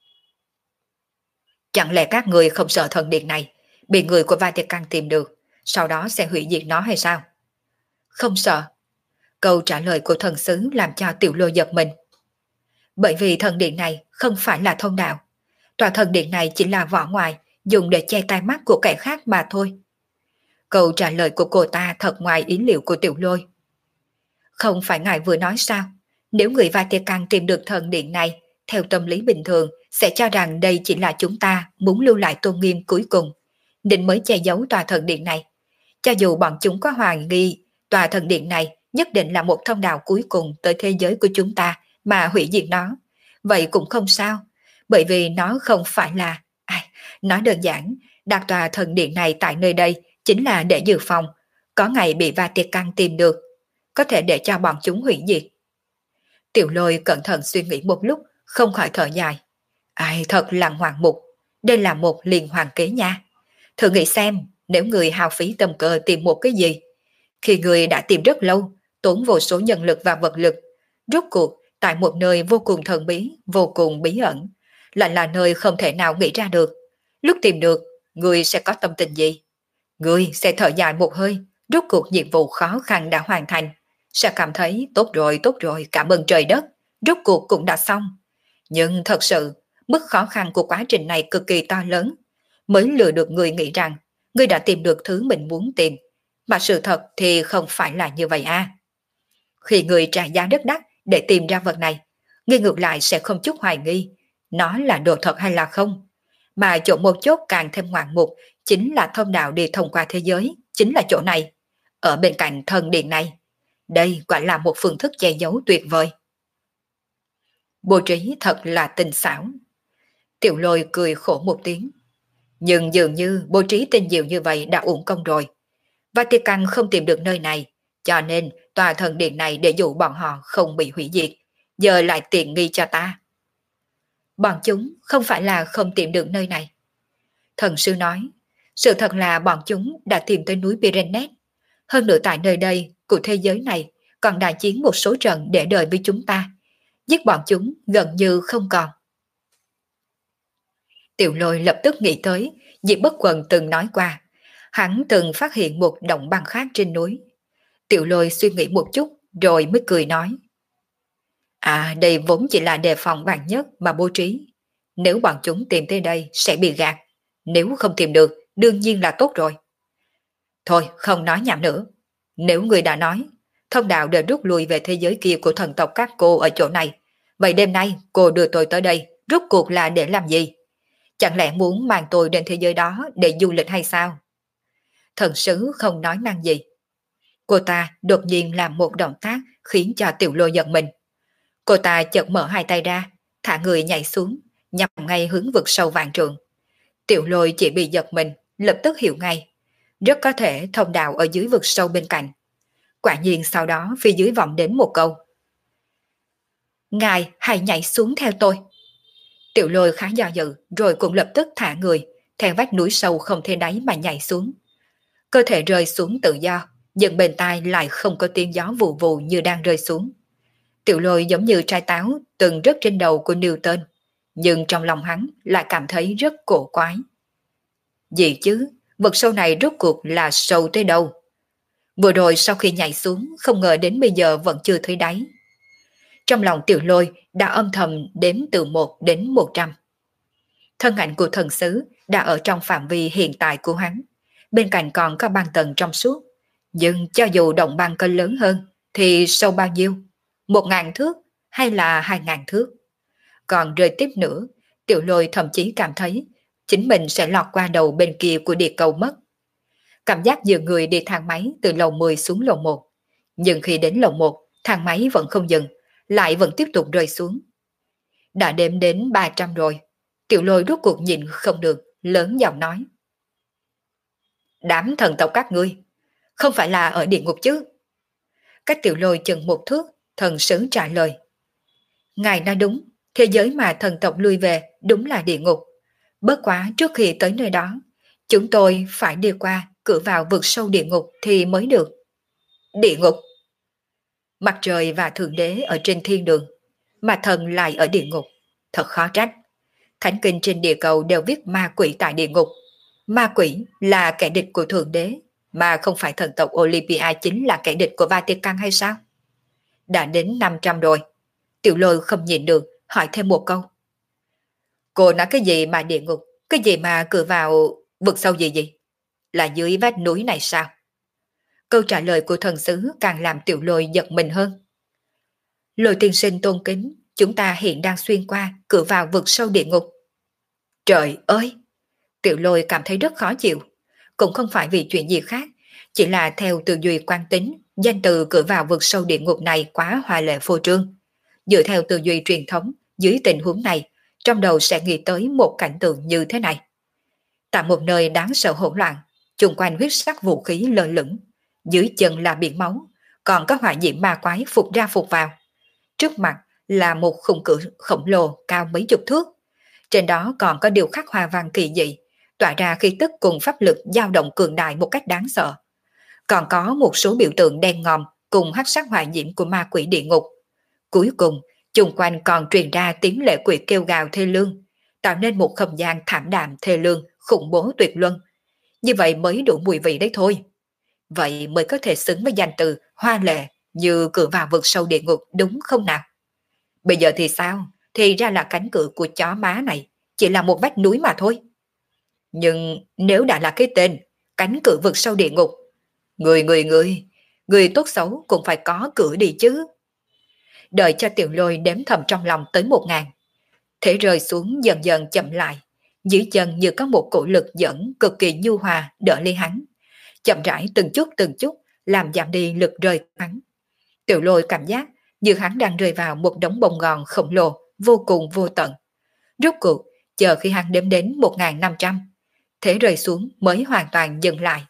Chẳng lẽ các ngươi không sợ thần điện này bị người của Vatican tìm được, sau đó sẽ hủy diệt nó hay sao? Không sợ. Câu trả lời của thần sứ làm cho Tiểu Lôi giật mình. Bởi vì thần điện này không phải là thông đạo. Tòa thần điện này chỉ là vỏ ngoài, dùng để che tai mắt của kẻ khác mà thôi. Câu trả lời của cô ta thật ngoài ý liệu của Tiểu Lôi. Không phải ngài vừa nói sao? Nếu người Vatican tìm được thần điện này, theo tâm lý bình thường, sẽ cho rằng đây chỉ là chúng ta muốn lưu lại tôn nghiêm cuối cùng, nên mới che giấu tòa thần điện này. Cho dù bọn chúng có hoài nghi, tòa thần điện này nhất định là một thông đạo cuối cùng tới thế giới của chúng ta mà hủy diệt nó. Vậy cũng không sao, bởi vì nó không phải là... nói đơn giản, đặt tòa thần điện này tại nơi đây chính là để dự phòng, có ngày bị Vatican tìm được, có thể để cho bọn chúng hủy diệt. Tiểu Lôi cẩn thận suy nghĩ một lúc, không khỏi thở dài. Thật là ngoạn mục, đây là một liên hoàn kế nha. Thử nghĩ xem, nếu người hao phí tâm cơ tìm một cái gì, khi người đã tìm rất lâu, tốn vô số nhân lực và vật lực, rốt cuộc tại một nơi vô cùng thần bí, vô cùng bí ẩn, lại là nơi không thể nào nghĩ ra được. Lúc tìm được, người sẽ có tâm tình gì? Người sẽ thở dài một hơi, rốt cuộc nhiệm vụ khó khăn đã hoàn thành, sẽ cảm thấy tốt rồi, cảm ơn trời đất, rốt cuộc cũng đã xong. Nhưng thật sự, mức khó khăn của quá trình này cực kỳ to lớn, mới lừa được người nghĩ rằng người đã tìm được thứ mình muốn tìm, mà sự thật thì không phải là như vậy à. Khi người trả giá rất đắt để tìm ra vật này, người ngược lại sẽ không chút hoài nghi nó là đồ thật hay là không, mà chỗ một chốt càng thêm ngoạn mục chính là thông đạo đi thông qua thế giới, chính là chỗ này, ở bên cạnh thần điện này. Đây quả là một phương thức che giấu tuyệt vời. Bố trí thật là tinh xảo. Tiểu Lôi cười khổ một tiếng. Nhưng dường như bố trí tinh diệu như vậy đã uổng công rồi. Vatican không tìm được nơi này, cho nên tòa thần điện này để dụ bọn họ không bị hủy diệt, giờ lại tiện nghi cho ta. Bọn chúng không phải là không tìm được nơi này. Thần sư nói, sự thật là bọn chúng đã tìm tới núi Pyrenees. Hơn nữa tại nơi đây, của thế giới này, còn đại chiến một số trận để đợi với chúng ta. Giết bọn chúng gần như không còn. Tiểu Lôi lập tức nghĩ tới Diệp Bất Quần từng nói qua. Hắn từng phát hiện một động băng khác trên núi. Tiểu Lôi suy nghĩ một chút rồi mới cười nói. À, đây vốn chỉ là đề phòng vạn nhất mà bố trí. Nếu bọn chúng tìm tới đây sẽ bị gạt. Nếu không tìm được, đương nhiên là tốt rồi. Thôi, không nói nhảm nữa. Nếu người đã nói, thông đạo đều rút lui về thế giới kia của thần tộc các cô ở chỗ này. Vậy đêm nay cô đưa tôi tới đây, rút cuộc là để làm gì? Chẳng lẽ muốn mang tôi đến thế giới đó để du lịch hay sao? Thần sứ không nói năng gì. Cô ta đột nhiên làm một động tác khiến cho Tiểu Lôi giật mình. Cô ta chợt mở hai tay ra, thả người nhảy xuống, nhằm ngay hướng vực sâu vạn trượng. Tiểu Lôi chỉ bị giật mình, lập tức hiểu ngay. Rất có thể thông đạo ở dưới vực sâu bên cạnh. Quả nhiên sau đó phía dưới vọng đến một câu. Ngài hãy nhảy xuống theo tôi. Tiểu Lôi khá do dự rồi cũng lập tức thả người, theo vách núi sâu không thể đáy mà nhảy xuống. Cơ thể rơi xuống tự do, nhưng bên tai lại không có tiếng gió vù vù như đang rơi xuống. Tiểu Lôi giống như trái táo từng rớt trên đầu của Newton, nhưng trong lòng hắn lại cảm thấy rất cổ quái. Gì chứ, vực sâu này rốt cuộc là sâu tới đâu? Vừa rồi sau khi nhảy xuống, không ngờ đến bây giờ vẫn chưa thấy đáy. Trong lòng Tiểu Lôi đã âm thầm đếm từ 1 đến 100. Thân ảnh của thần sứ đã ở trong phạm vi hiện tại của hắn. Bên cạnh còn có băng tầng trong suốt. Nhưng cho dù động băng có lớn hơn, thì sâu bao nhiêu? 1.000 thước hay là 2.000 thước? Còn rơi tiếp nữa, Tiểu Lôi thậm chí cảm thấy chính mình sẽ lọt qua đầu bên kia của địa cầu mất. Cảm giác dường người đi thang máy từ lầu 10 xuống lầu 1. Nhưng khi đến lầu 1, thang máy vẫn không dừng, lại vẫn tiếp tục rơi xuống. Đã đếm đến 300 rồi. Tiểu Lôi rốt cuộc nhịn không được, lớn giọng nói. Đám thần tộc các ngươi, không phải là ở địa ngục chứ? Cách Tiểu Lôi chừng một thước, thần sứ trả lời. Ngài nói đúng, thế giới mà thần tộc lui về đúng là địa ngục. Bất quá trước khi tới nơi đó, chúng tôi phải đi qua cửa vào vực sâu địa ngục thì mới được. Địa ngục? Mặt trời và thượng đế ở trên thiên đường, mà thần lại ở địa ngục. Thật khó trách. Thánh kinh trên địa cầu đều viết ma quỷ tại địa ngục. Ma quỷ là kẻ địch của thượng đế, mà không phải thần tộc Olympia chính là kẻ địch của Vatican hay sao? Đã đến 500 rồi. Tiểu Lôi không nhịn được, hỏi thêm một câu. Cô nói cái gì mà địa ngục, cái gì mà cửa vào vực sâu gì gì? Là dưới vách núi này sao? Câu trả lời của thần sứ càng làm Tiểu Lôi giật mình hơn. Lôi tiên sinh tôn kính, chúng ta hiện đang xuyên qua cửa vào vực sâu địa ngục. Trời ơi! Tiểu Lôi cảm thấy rất khó chịu. Cũng không phải vì chuyện gì khác, chỉ là theo tư duy quan tính, danh từ cửa vào vực sâu địa ngục này quá hoa lệ phô trương. Dựa theo tư duy truyền thống, dưới tình huống này, trong đầu sẽ nghĩ tới một cảnh tượng như thế này. Tại một nơi đáng sợ hỗn loạn, chung quanh huyết sắc vũ khí lơ lửng, dưới chân là biển máu, còn có hỏa diễm ma quái phục ra phục vào. Trước mặt là một khung cửa khổng lồ cao mấy chục thước. Trên đó còn có điều khắc hoa văn kỳ dị, tỏa ra khí tức cùng pháp lực dao động cường đại một cách đáng sợ. Còn có một số biểu tượng đen ngòm cùng hắc sắc hỏa diễm của ma quỷ địa ngục. Cuối cùng, chung quanh còn truyền ra tiếng lệ quỷ kêu gào thê lương, tạo nên một không gian thảm đạm thê lương, khủng bố tuyệt luân. Như vậy mới đủ mùi vị đấy thôi. Vậy mới có thể xứng với danh từ hoa lệ như cửa vào vực sâu địa ngục đúng không nào? Bây giờ thì sao? Thì ra là cánh cửa của chó má này, chỉ là một vách núi mà thôi. Nhưng nếu đã là cái tên cánh cửa vực sâu địa ngục, người tốt xấu cũng phải có cửa đi chứ. Đợi cho Tiểu Lôi đếm thầm trong lòng tới 1.000. Thế rơi xuống dần dần chậm lại, dưới chân như có một cổ lực dẫn cực kỳ nhu hòa đỡ lấy hắn. Chậm rãi từng chút làm giảm đi lực rơi hắn. Tiểu Lôi cảm giác như hắn đang rơi vào một đống bông gòn khổng lồ vô cùng vô tận. Rốt cuộc, chờ khi hắn đếm đến 1.500, thế rơi xuống mới hoàn toàn dừng lại.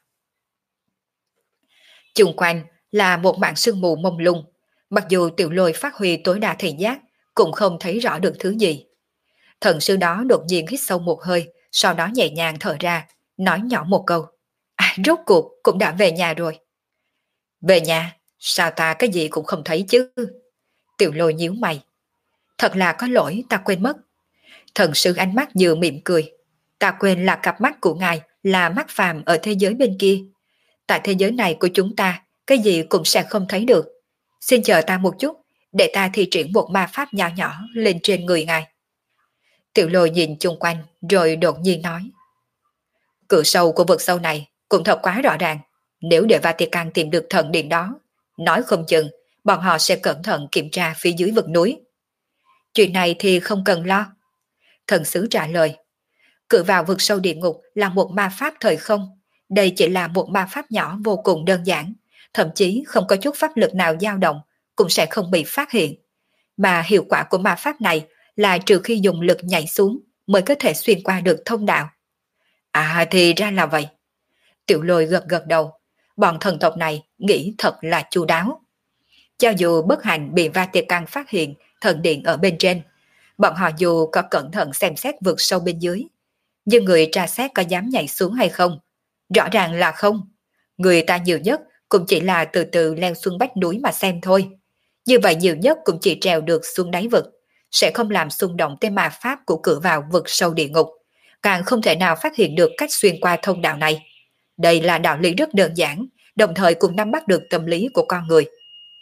Chung quanh là một mảng sương mù mông lung, mặc dù Tiểu Lôi phát huy tối đa thị giác, cũng không thấy rõ được thứ gì. Thần sư đó đột nhiên hít sâu một hơi, sau đó nhẹ nhàng thở ra, nói nhỏ một câu. Rốt cuộc cũng đã về nhà rồi. Về nhà? Sao ta cái gì cũng không thấy chứ? Tiểu Lôi nhíu mày. Thật là có lỗi, ta quên mất. Thần sư ánh mắt như mỉm cười. Ta quên là cặp mắt của ngài là mắt phàm ở thế giới bên kia. Tại thế giới này của chúng ta, cái gì cũng sẽ không thấy được. Xin chờ ta một chút, để ta thi triển một ma pháp nhỏ nhỏ lên trên người ngài. Tiểu Lôi nhìn chung quanh rồi đột nhiên nói. Cửa sâu của vực sâu này cũng thật quá rõ ràng. Nếu để Vatican tìm được thần điện đó, nói không chừng bọn họ sẽ cẩn thận kiểm tra phía dưới vực núi. Chuyện này thì không cần lo. Thần sứ trả lời. Cửa vào vực sâu địa ngục là một ma pháp thời không. Đây chỉ là một ma pháp nhỏ vô cùng đơn giản, thậm chí không có chút pháp lực nào dao động, cũng sẽ không bị phát hiện. Mà hiệu quả của ma pháp này là trừ khi dùng lực nhảy xuống mới có thể xuyên qua được thông đạo. À thì ra là vậy. Tiểu Lôi gật gật đầu. Bọn thần tộc này nghĩ thật là chu đáo. Cho dù bất hạnh bị Vatican phát hiện thần điện ở bên trên, bọn họ dù có cẩn thận xem xét vực sâu bên dưới, nhưng người tra xét có dám nhảy xuống hay không? Rõ ràng là không. Người ta nhiều nhất cũng chỉ là từ từ leo xuống vách núi mà xem thôi. Như vậy nhiều nhất cũng chỉ trèo được xuống đáy vực, sẽ không làm xung động tới ma pháp của cửa vào vực sâu địa ngục, càng không thể nào phát hiện được cách xuyên qua thông đạo này. Đây là đạo lý rất đơn giản, đồng thời cũng nắm bắt được tâm lý của con người.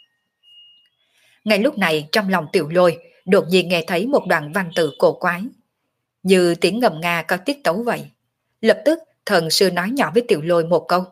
Ngay lúc này trong lòng Tiểu Lôi đột nhiên nghe thấy một đoạn văn tự cổ quái, như tiếng ngầm nga có tiết tấu vậy. Lập tức thần sư nói nhỏ với Tiểu Lôi một câu.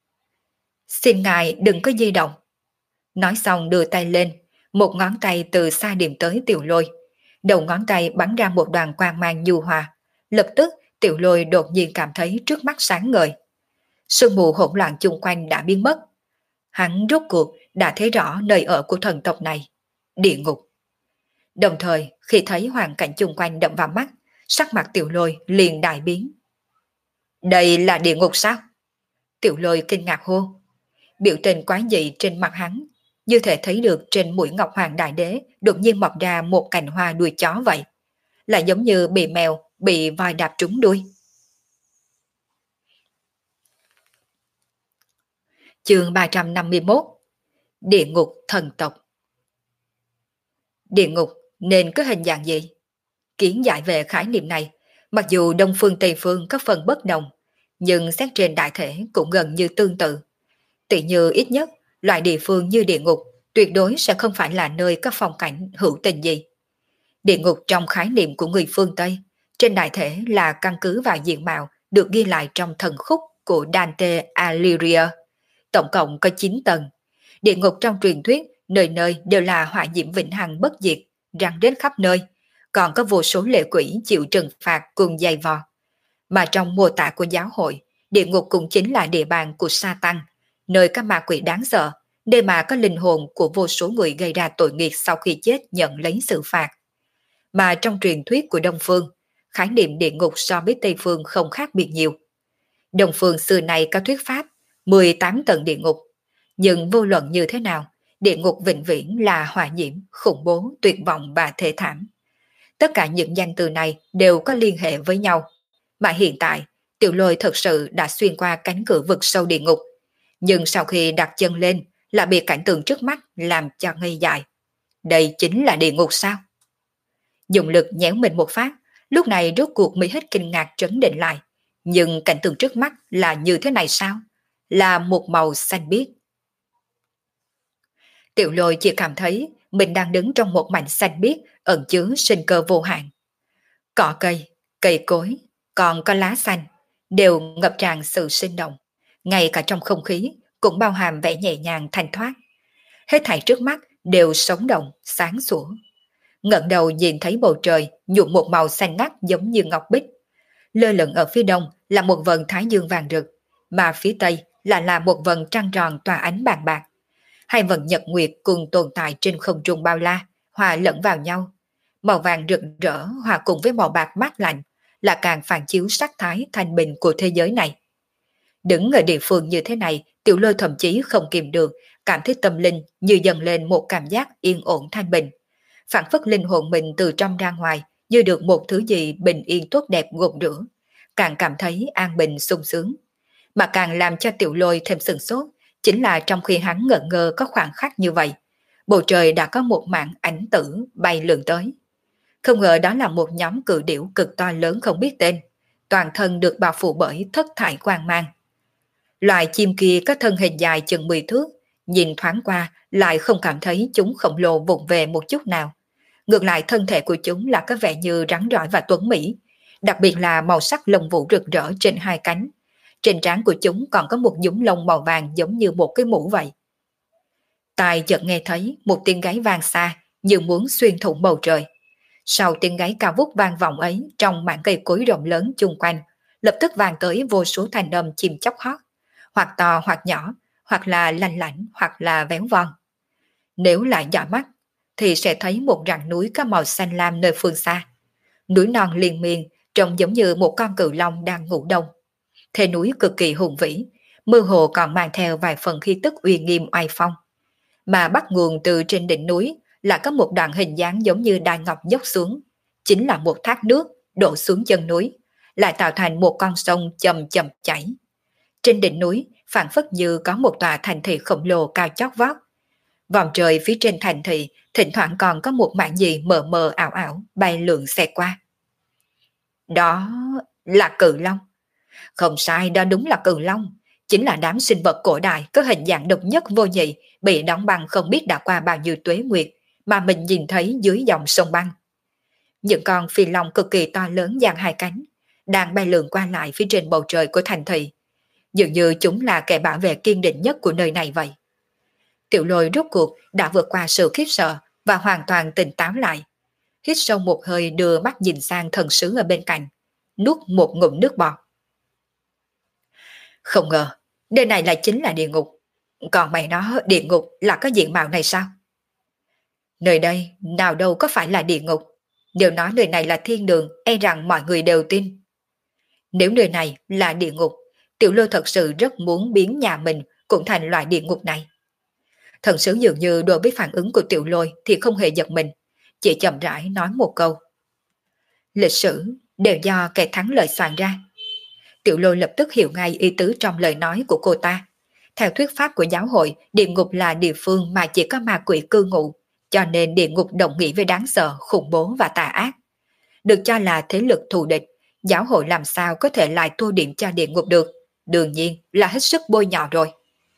Xin ngài đừng có di động. Nói xong đưa tay lên, một ngón tay từ xa điểm tới Tiểu Lôi. Đầu ngón tay bắn ra một đoàn quang mang nhu hòa. Lập tức Tiểu Lôi đột nhiên cảm thấy trước mắt sáng ngời. Sương mù hỗn loạn chung quanh đã biến mất. Hắn rốt cuộc đã thấy rõ nơi ở của thần tộc này, địa ngục. Đồng thời khi thấy hoàn cảnh chung quanh đậm vào mắt, sắc mặt Tiểu Lôi liền đại biến. Đây là địa ngục sao? Tiểu Lôi kinh ngạc hô. Biểu tình quái dị trên mặt hắn, như thể thấy được trên mũi ngọc hoàng đại đế đột nhiên mọc ra một cành hoa đuôi chó vậy. Lại giống như bị mèo, bị voi đạp trúng đuôi. Chương 351. Địa ngục thần tộc. Địa ngục nên có hình dạng gì? Kiến giải về khái niệm này, mặc dù Đông Phương Tây Phương có phần bất đồng, nhưng xét trên đại thể cũng gần như tương tự. Tỷ như ít nhất, loại địa phương như địa ngục tuyệt đối sẽ không phải là nơi có phong cảnh hữu tình gì. Địa ngục trong khái niệm của người phương Tây, trên đại thể là căn cứ vào diện mạo được ghi lại trong thần khúc của Dante Alighieri. Tổng cộng có 9 tầng. Địa ngục trong truyền thuyết, nơi nơi đều là hỏa diễm vĩnh hằng bất diệt, răng rết khắp nơi, còn có vô số lệ quỷ chịu trừng phạt cùng dày vò. Mà trong mô tả của giáo hội, địa ngục cũng chính là địa bàn của Satan, nơi các ma quỷ đáng sợ, nơi mà có linh hồn của vô số người gây ra tội nghiệp sau khi chết nhận lấy sự phạt. Mà trong truyền thuyết của Đông Phương, khái niệm địa ngục so với Tây Phương không khác biệt nhiều. Đông Phương xưa này có thuyết pháp 18 tầng địa ngục, nhưng vô luận như thế nào, địa ngục vĩnh viễn là hỏa diễm, khủng bố, tuyệt vọng và thê thảm. Tất cả những danh từ này đều có liên hệ với nhau, mà hiện tại Tiểu Lôi thật sự đã xuyên qua cánh cửa vực sâu địa ngục, nhưng sau khi đặt chân lên là bị cảnh tượng trước mắt làm cho ngây dại. Đây chính là địa ngục sao? Dùng lực nhéo mình một phát, lúc này rốt cuộc mới hết kinh ngạc trấn định lại. Nhưng cảnh tượng trước mắt là như thế này sao? Là một màu xanh biếc. Tiểu Lôi chỉ cảm thấy mình đang đứng trong một mảnh xanh biếc ẩn chứa sinh cơ vô hạn. Cỏ cây, cây cối, còn có lá xanh, đều ngập tràn sự sinh động. Ngay cả trong không khí cũng bao hàm vẻ nhẹ nhàng thanh thoát. Hết thảy trước mắt đều sống động, sáng sủa. Ngẩng đầu nhìn thấy bầu trời nhuộm một màu xanh ngắt giống như ngọc bích. Lơ lửng ở phía đông là một vầng thái dương vàng rực, mà phía tây là một vầng trăng tròn tỏa ánh bàng bạc. Hai vầng nhật nguyệt cùng tồn tại trên không trung bao la, hòa lẫn vào nhau. Màu vàng rực rỡ hòa cùng với màu bạc mát lạnh là càng phản chiếu sắc thái thanh bình của thế giới này. Đứng ở địa phương như thế này, Tiểu Lôi thậm chí không kìm được, cảm thấy tâm linh như dần lên một cảm giác yên ổn thanh bình. Phản phất linh hồn mình từ trong ra ngoài như được một thứ gì bình yên tốt đẹp gột rửa, càng cảm thấy an bình sung sướng. Mà càng làm cho Tiểu Lôi thêm sửng sốt chính là trong khi hắn ngẩn ngơ có khoảng khắc như vậy, bầu trời đã có một mảng ảnh tử bay lượn tới. Không ngờ đó là một nhóm cự điểu cực to lớn không biết tên, toàn thân được bao phủ bởi thất thải quang mang. Loài chim kia có thân hình dài chừng 10 thước, nhìn thoáng qua lại không cảm thấy chúng khổng lồ vụng về một chút nào. Ngược lại thân thể của chúng là có vẻ như rắn rỏi và tuấn mỹ, đặc biệt là màu sắc lông vũ rực rỡ trên hai cánh. Trên trán của chúng còn có một nhúm lông màu vàng giống như một cái mũ vậy. Tai chợt nghe thấy một tiếng gáy vang xa như muốn xuyên thủng bầu trời. Sau tiếng gáy cao vút vang vọng ấy, trong mảng cây cối rộng lớn chung quanh, lập tức vang tới vô số thanh âm chim chóc hót, hoặc to hoặc nhỏ, hoặc là lanh lảnh, hoặc là véo von. Nếu lại dõi mắt, thì sẽ thấy một rặng núi có màu xanh lam nơi phương xa. Núi non liên miên, trông giống như một con cự long đang ngủ đông. Thế núi cực kỳ hùng vĩ, mơ hồ còn mang theo vài phần khí tức uy nghiêm oai phong. Mà bắt nguồn từ trên đỉnh núi là có một đoạn hình dáng giống như đai ngọc dốc xuống, chính là một thác nước đổ xuống chân núi, lại tạo thành một con sông chậm chậm chảy. Trên đỉnh núi phảng phất như có một tòa thành thị khổng lồ cao chót vót. Vòng trời phía trên thành thị thỉnh thoảng còn có một mảng gì mờ mờ ảo ảo bay lượn xe qua. Đó là cự long. Không sai, đó đúng là cự long. Chính là đám sinh vật cổ đại có hình dạng độc nhất vô nhị, bị đóng băng không biết đã qua bao nhiêu tuế nguyệt mà mình nhìn thấy dưới dòng sông băng. Những con phi long cực kỳ to lớn dang hai cánh, đang bay lượn qua lại phía trên bầu trời của thành thị. Dường như chúng là kẻ bảo vệ kiên định nhất của nơi này vậy. Tiểu Lôi rốt cuộc đã vượt qua sự khiếp sợ và hoàn toàn tỉnh táo lại. Hít sâu một hơi, đưa mắt nhìn sang thần sứ ở bên cạnh, nuốt một ngụm nước bọt. Không ngờ, nơi này lại chính là địa ngục. Còn mày nói địa ngục là có diện mạo này sao? Nơi đây nào đâu có phải là địa ngục. Nếu nói nơi này là thiên đường, e rằng mọi người đều tin. Nếu nơi này là địa ngục, Tiểu Lôi thật sự rất muốn biến nhà mình cũng thành loại địa ngục này. Thần sứ dường như đối với phản ứng của Tiểu Lôi thì không hề giật mình, chỉ chậm rãi nói một câu. Lịch sử đều do kẻ thắng lợi soạn ra. Tiểu Lôi lập tức hiểu ngay ý tứ trong lời nói của cô ta. Theo thuyết pháp của giáo hội, địa ngục là địa phương mà chỉ có ma quỷ cư ngụ, cho nên địa ngục đồng nghĩa với đáng sợ, khủng bố và tà ác. Được cho là thế lực thù địch, giáo hội làm sao có thể lại tô điểm cho địa ngục được, đương nhiên là hết sức bôi nhọ rồi.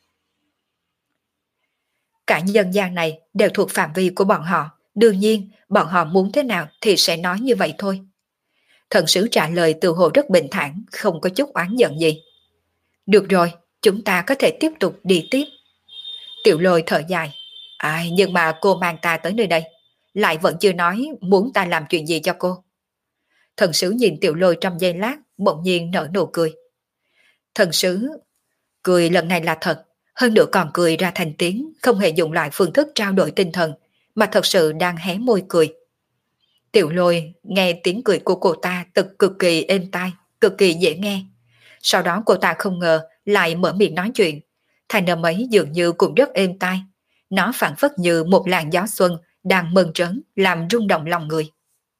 Cả nhân gian này đều thuộc phạm vi của bọn họ, đương nhiên bọn họ muốn thế nào thì sẽ nói như vậy thôi. Thần sứ trả lời từ hồ rất bình thản, không có chút oán giận gì. Được rồi, chúng ta có thể tiếp tục đi tiếp. Tiểu Lôi thở dài. Ai, nhưng mà cô mang ta tới nơi đây, lại vẫn chưa nói muốn ta làm chuyện gì cho cô. Thần sứ nhìn Tiểu Lôi trong giây lát, bỗng nhiên nở nụ cười. Thần sứ cười lần này là thật, hơn nữa còn cười ra thành tiếng, không hề dùng lại phương thức trao đổi tinh thần, mà thật sự đang hé môi cười. Tiểu Lôi nghe tiếng cười của cô ta cực kỳ êm tai, cực kỳ dễ nghe. Sau đó cô ta không ngờ lại mở miệng nói chuyện. Thành âm ấy dường như cũng rất êm tai. Nó phảng phất như một làn gió xuân đang mơn trớn làm rung động lòng người.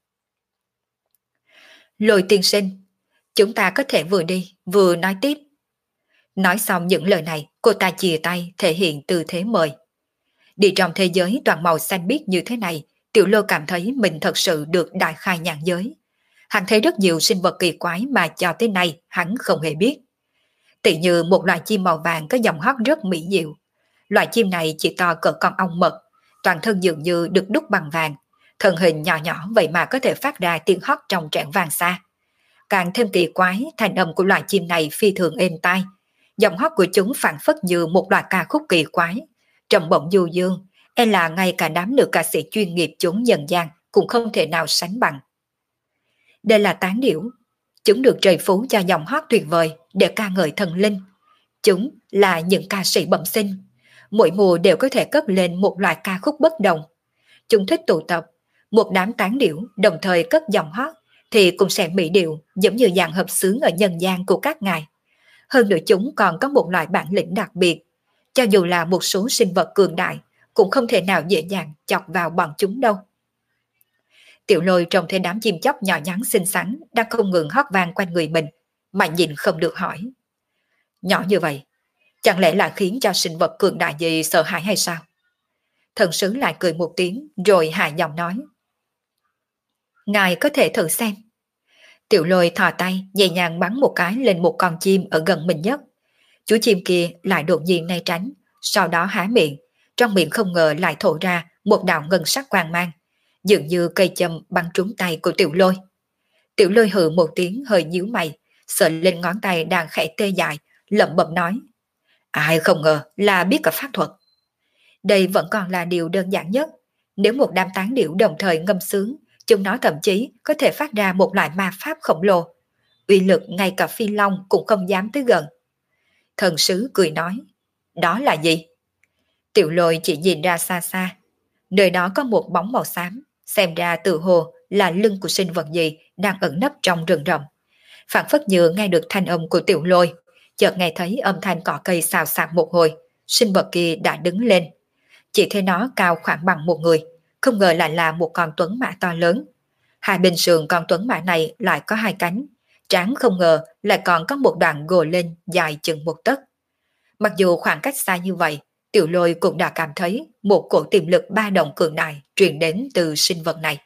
Lôi tiên sinh, chúng ta có thể vừa đi vừa nói tiếp. Nói xong những lời này, cô ta chìa tay thể hiện tư thế mời. Đi trong thế giới toàn màu xanh biếc như thế này, Tiểu Lô cảm thấy mình thật sự được đại khai nhãn giới. Hắn thấy rất nhiều sinh vật kỳ quái mà cho tới nay hắn không hề biết. Tỉ như một loài chim màu vàng có giọng hót rất mỹ diệu. Loài chim này chỉ to cỡ con ong mật, toàn thân dường như được đúc bằng vàng, thân hình nhỏ nhỏ vậy mà có thể phát ra tiếng hót trong trẻo vàng xa. Càng thêm kỳ quái, thanh âm của loài chim này phi thường êm tai. Giọng hót của chúng phảng phất như một loạt ca khúc kỳ quái, trầm bổng du dương, e là ngay cả đám nữ ca sĩ chuyên nghiệp chúng dân gian cũng không thể nào sánh bằng. Đây là tán điểu, chúng được trời phú cho giọng hót tuyệt vời để ca ngợi thần linh. Chúng là những ca sĩ bẩm sinh, mỗi mùa đều có thể cất lên một loại ca khúc bất đồng. Chúng thích tụ tập, một đám tán điểu đồng thời cất giọng hót thì cũng sẽ mỹ điệu giống như dạng hợp xướng ở nhân gian của các ngài. Hơn nữa chúng còn có một loại bản lĩnh đặc biệt, cho dù là một số sinh vật cường đại cũng không thể nào dễ dàng chọc vào bọn chúng đâu. Tiểu Lôi trông thấy đám chim chóc nhỏ nhắn xinh xắn đang không ngừng hót vang quanh người mình, mà nhìn không được hỏi. Nhỏ như vậy, chẳng lẽ là khiến cho sinh vật cường đại gì sợ hãi hay sao? Thần sứ lại cười một tiếng rồi hạ giọng nói. Ngài có thể thử xem. Tiểu Lôi thò tay nhẹ nhàng bắn một cái lên một con chim ở gần mình nhất. Chú chim kia lại đột nhiên né tránh, sau đó há miệng, trong miệng không ngờ lại thổ ra một đạo ngân sắc quang mang, dường như cây châm bắn trúng tay của Tiểu Lôi. Tiểu Lôi hừ một tiếng hơi nhíu mày, sờ lên ngón tay đang khẽ tê dại, lẩm bẩm nói: ai không ngờ là biết cả pháp thuật. Đây vẫn còn là điều đơn giản nhất. Nếu một đám tán điểu đồng thời ngâm sướng, chúng nó thậm chí có thể phát ra một loại ma pháp khổng lồ. Uy lực ngay cả phi long cũng không dám tới gần. Thần sứ cười nói: đó là gì? Tiểu Lôi chỉ nhìn ra xa xa. Nơi đó có một bóng màu xám, xem ra tự hồ là lưng của sinh vật gì đang ẩn nấp trong rừng rậm. Phảng phất như nghe được thanh âm của Tiểu Lôi, chợt nghe thấy âm thanh cỏ cây xào xạc một hồi, sinh vật kia đã đứng lên. Chỉ thấy nó cao khoảng bằng một người, không ngờ lại là một con tuấn mã to lớn. Hai bên sườn con tuấn mã này lại có hai cánh, trán không ngờ lại còn có một đoạn gồ lên dài chừng một tấc. Mặc dù khoảng cách xa như vậy, Tiểu Lôi cũng đã cảm thấy một cổ tiềm lực ba động cường đại truyền đến từ sinh vật này.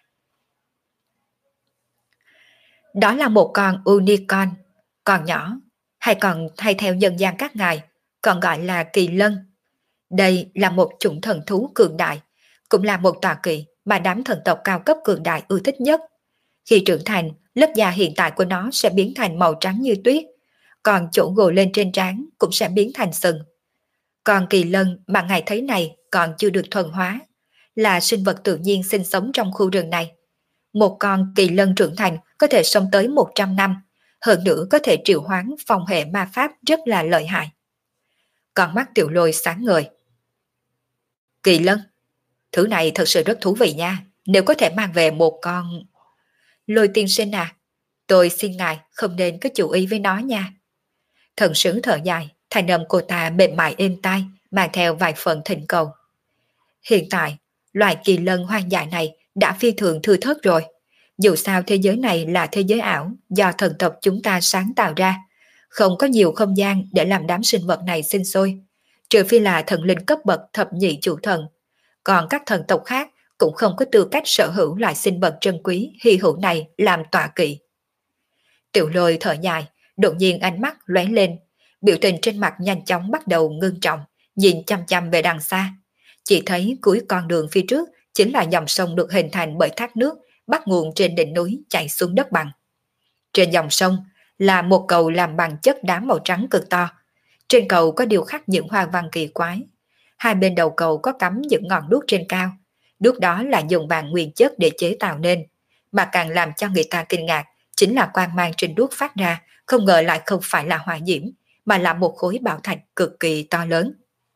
Đó là một con unicorn, con nhỏ, hay còn hay theo dân gian các ngài, còn gọi là kỳ lân. Đây là một chủng thần thú cường đại, cũng là một tọa kỵ mà đám thần tộc cao cấp cường đại ưa thích nhất. Khi trưởng thành, lớp da hiện tại của nó sẽ biến thành màu trắng như tuyết, còn chỗ gồ lên trên trán cũng sẽ biến thành sừng. Còn kỳ lân mà ngài thấy này còn chưa được thuần hóa, là sinh vật tự nhiên sinh sống trong khu rừng này. Một con kỳ lân trưởng thành có thể sống tới 100 năm, hơn nữa có thể triệu hoán phong hệ ma pháp rất là lợi hại. Con mắt Tiểu Lôi sáng ngời. Kỳ lân, thứ này thật sự rất thú vị nha, nếu có thể mang về một con... Lôi tiên sinh à, tôi xin ngài không nên có chủ ý với nó nha. Thần sứ thở dài, thanh âm cô ta mềm mại êm tai, mang theo vài phần thỉnh cầu. Hiện tại, loài kỳ lân hoang dại này đã phi thường thưa thớt rồi. Dù sao thế giới này là thế giới ảo do thần tộc chúng ta sáng tạo ra, không có nhiều không gian để làm đám sinh vật này sinh sôi, trừ phi là thần linh cấp bậc thập nhị chủ thần. Còn các thần tộc khác cũng không có tư cách sở hữu loại sinh vật trân quý hy hữu này làm tọa kỵ. Tiểu Lôi thở dài, đột nhiên ánh mắt lóe lên, biểu tình trên mặt nhanh chóng bắt đầu ngưng trọng, nhìn chăm chăm về đằng xa. Chỉ thấy cuối con đường phía trước chính là dòng sông được hình thành bởi thác nước bắt nguồn trên đỉnh núi chảy xuống đất bằng. Trên dòng sông là một cầu làm bằng chất đá màu trắng cực to. Trên cầu có điêu khắc những hoa văn kỳ quái. Hai bên đầu cầu có cắm những ngọn đuốc trên cao. Đuốc đó là dùng vàng nguyên chất để chế tạo nên. Mà càng làm cho người ta kinh ngạc chính là quang mang trên đuốc phát ra, không ngờ lại không phải là hỏa diễm, mà là một khối bảo thạch cực kỳ to lớn.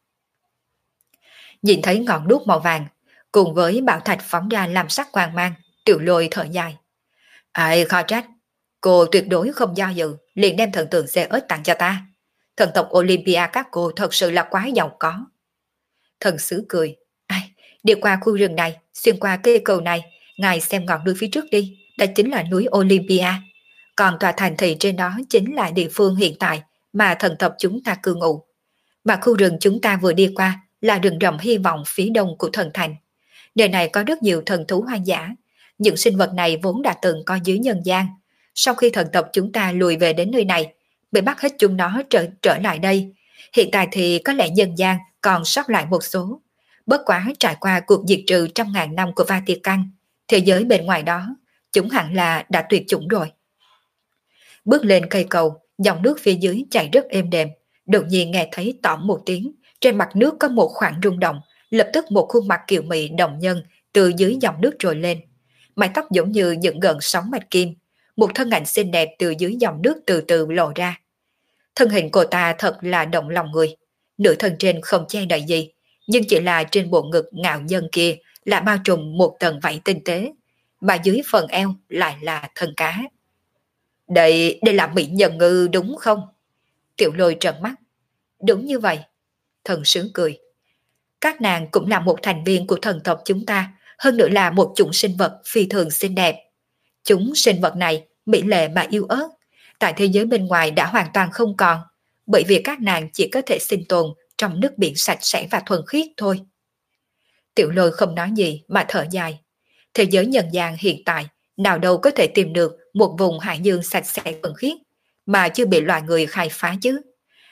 Nhìn thấy ngọn đuốc màu vàng, cùng với bảo thạch phóng ra làm sắc quang mang, Tiểu Lôi thở dài. Ai khó trách, cô tuyệt đối không do dự, liền đem thần tượng Zeus tặng cho ta. Thần tộc Olympia các cô thật sự là quá giàu có. Thần sứ cười. Ai, đi qua khu rừng này, xuyên qua cây cầu này, ngài xem ngọn núi phía trước đi, đó chính là núi Olympia. Còn tòa thành thị trên đó chính là địa phương hiện tại mà thần tộc chúng ta cư ngụ. Mà khu rừng chúng ta vừa đi qua là rừng rậm hy vọng phía đông của thần thành. Nơi này có rất nhiều thần thú hoang dã. Những sinh vật này vốn đã từng có dưới nhân gian. Sau khi thần tộc chúng ta lùi về đến nơi này, bị bắt hết chúng nó trở lại đây. Hiện tại thì có lẽ nhân gian còn sót lại một số. Bất quá trải qua cuộc diệt trừ trong ngàn năm của Vatican, thế giới bên ngoài đó, chúng hẳn là đã tuyệt chủng rồi. Bước lên cây cầu, dòng nước phía dưới chảy rất êm đềm. Đột nhiên nghe thấy tỏm một tiếng, trên mặt nước có một khoảng rung động, lập tức một khuôn mặt kiều mị động nhân từ dưới dòng nước trồi lên. Mái tóc giống như những gợn sóng bạch kim, một thân ảnh xinh đẹp từ dưới dòng nước từ từ lộ ra. Thân hình cô ta thật là động lòng người, nửa thân trên không che đậy gì, nhưng chỉ là trên bộ ngực ngạo nhân kia là bao trùm một tầng vảy tinh tế, mà dưới phần eo lại là thân cá. Đây là mỹ nhân ngư đúng không? Tiểu Lôi trợn mắt. Đúng như vậy. Thần sứ cười. Các nàng cũng là một thành viên của thần tộc chúng ta, hơn nữa là một chủng sinh vật phi thường xinh đẹp. Chúng sinh vật này mỹ lệ mà yêu ớt, tại thế giới bên ngoài đã hoàn toàn không còn, bởi vì các nàng chỉ có thể sinh tồn trong nước biển sạch sẽ và thuần khiết thôi. Tiểu Lôi không nói gì mà thở dài. Thế giới nhân gian hiện tại nào đâu có thể tìm được một vùng hải dương sạch sẽ thuần khiết mà chưa bị loài người khai phá chứ.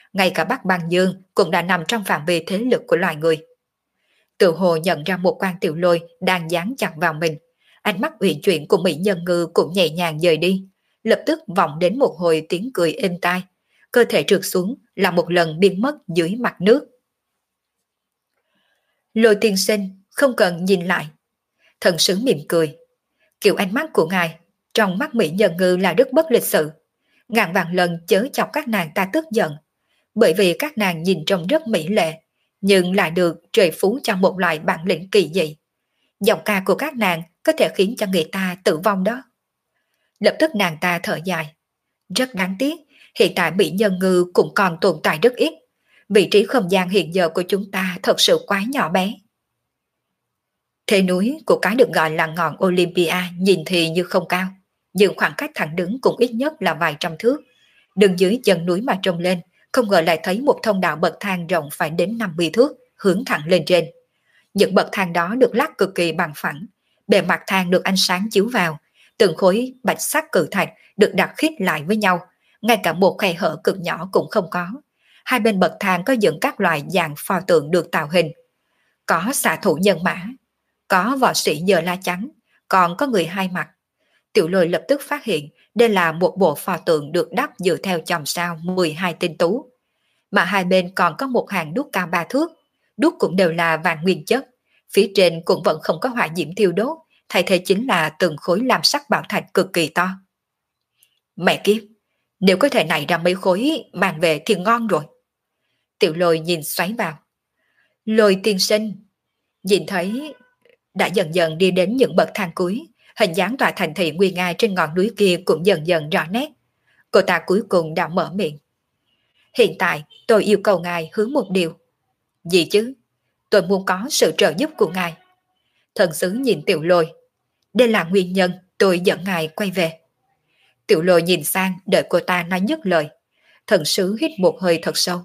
ngay cả Bắc Băng Dương cũng đã nằm trong phạm vi thế lực của loài người. Tự hồ nhận ra một quan Tiểu Lôi đang dán chặt vào mình, ánh mắt uyển chuyển của mỹ nhân ngư cũng nhẹ nhàng dời đi, lập tức vọng đến một hồi tiếng cười êm tai, cơ thể trượt xuống là một lần biến mất dưới mặt nước. Lôi tiên sinh không cần nhìn lại. Thần sứ mỉm cười. Kiểu ánh mắt của ngài trong mắt mỹ nhân ngư là rất bất lịch sự. Ngàn vạn lần chớ chọc các nàng ta tức giận, bởi vì các nàng nhìn trông rất mỹ lệ, nhưng lại được trời phú cho một loại bản lĩnh kỳ dị. Giọng ca của các nàng có thể khiến cho người ta tử vong đó. Lập tức nàng ta thở dài. Rất đáng tiếc, hiện tại mỹ nhân ngư cũng còn tồn tại rất ít. Vị trí không gian hiện giờ của chúng ta thật sự quá nhỏ bé. Thế núi của cái được gọi là ngọn Olympia nhìn thì như không cao, nhưng khoảng cách thẳng đứng cũng ít nhất là vài trăm thước. Đứng dưới chân núi mà trông lên, không ngờ lại thấy một thông đạo bậc thang rộng phải đến 50 thước, hướng thẳng lên trên. Những bậc thang đó được lát cực kỳ bằng phẳng, bề mặt thang được ánh sáng chiếu vào, từng khối bạch sắc cự thạch được đặt khít lại với nhau, ngay cả một khe hở cực nhỏ cũng không có. Hai bên bậc thang có dựng các loại dạng pho tượng được tạo hình. Có xạ thủ nhân mã, có võ sĩ giơ la chắn, còn có người hai mặt. Tiểu Lôi lập tức phát hiện đây là một bộ pho tượng được đắp dựa theo chòm sao 12 tinh tú. Mà hai bên còn có một hàng đúc cao 3 thước, đúc cũng đều là vàng nguyên chất, phía trên cũng vẫn không có hỏa diễm thiêu đốt, thay thế chính là từng khối lam sắc bảo thạch cực kỳ to. Mẹ kiếp, nếu có thể này ra mấy khối mang về thì ngon rồi. Tiểu Lôi nhìn xoáy vào. Lôi tiên sinh, nhìn thấy đã dần dần đi đến những bậc thang cuối, hình dáng tòa thành thị nguy nga trên ngọn núi kia cũng dần dần rõ nét. Cô ta cuối cùng đã mở miệng. Hiện tại tôi yêu cầu ngài hướng một điều. Gì chứ? Tôi muốn có sự trợ giúp của ngài. Thần sứ nhìn Tiểu Lôi. Đây là nguyên nhân tôi dẫn ngài quay về. Tiểu Lôi nhìn sang đợi cô ta nói dứt lời. Thần sứ hít một hơi thật sâu.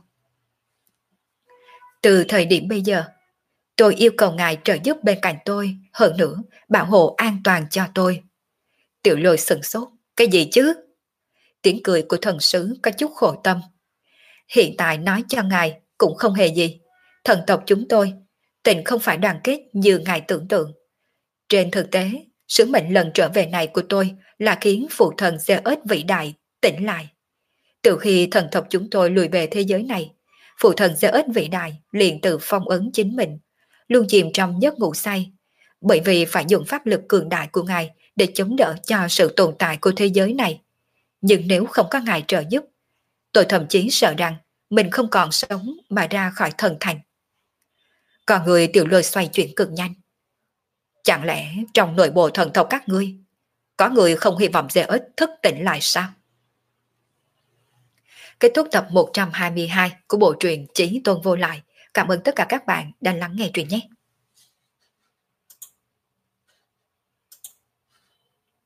Từ thời điểm bây giờ, tôi yêu cầu ngài trợ giúp bên cạnh tôi, hơn nữa bảo hộ an toàn cho tôi. Tiểu Lôi sửng sốt. Cái gì chứ? Tiếng cười của thần sứ có chút khổ tâm. Hiện tại nói cho ngài cũng không hề gì. Thần tộc chúng tôi tình không phải đoàn kết như ngài tưởng tượng. Trên thực tế, sứ mệnh lần trở về này của tôi là khiến phụ thần Zeus vĩ đại tỉnh lại. Từ khi thần tộc chúng tôi lùi về thế giới này, phụ thần Zeus vĩ đại liền tự phong ấn chính mình, luôn chìm trong giấc ngủ say, bởi vì phải dùng pháp lực cường đại của ngài để chống đỡ cho sự tồn tại của thế giới này. Nhưng nếu không có ngài trợ giúp, tôi thậm chí sợ rằng mình không còn sống mà ra khỏi thần thành. Còn người Tiểu Lôi xoay chuyển cực nhanh. Chẳng lẽ trong nội bộ thần tộc các ngươi, có người không hy vọng Zeus thức tỉnh lại sao? Kết thúc tập 122 của bộ truyện Chí Tôn Vô Lại. Cảm ơn tất cả các bạn đã lắng nghe truyện nhé.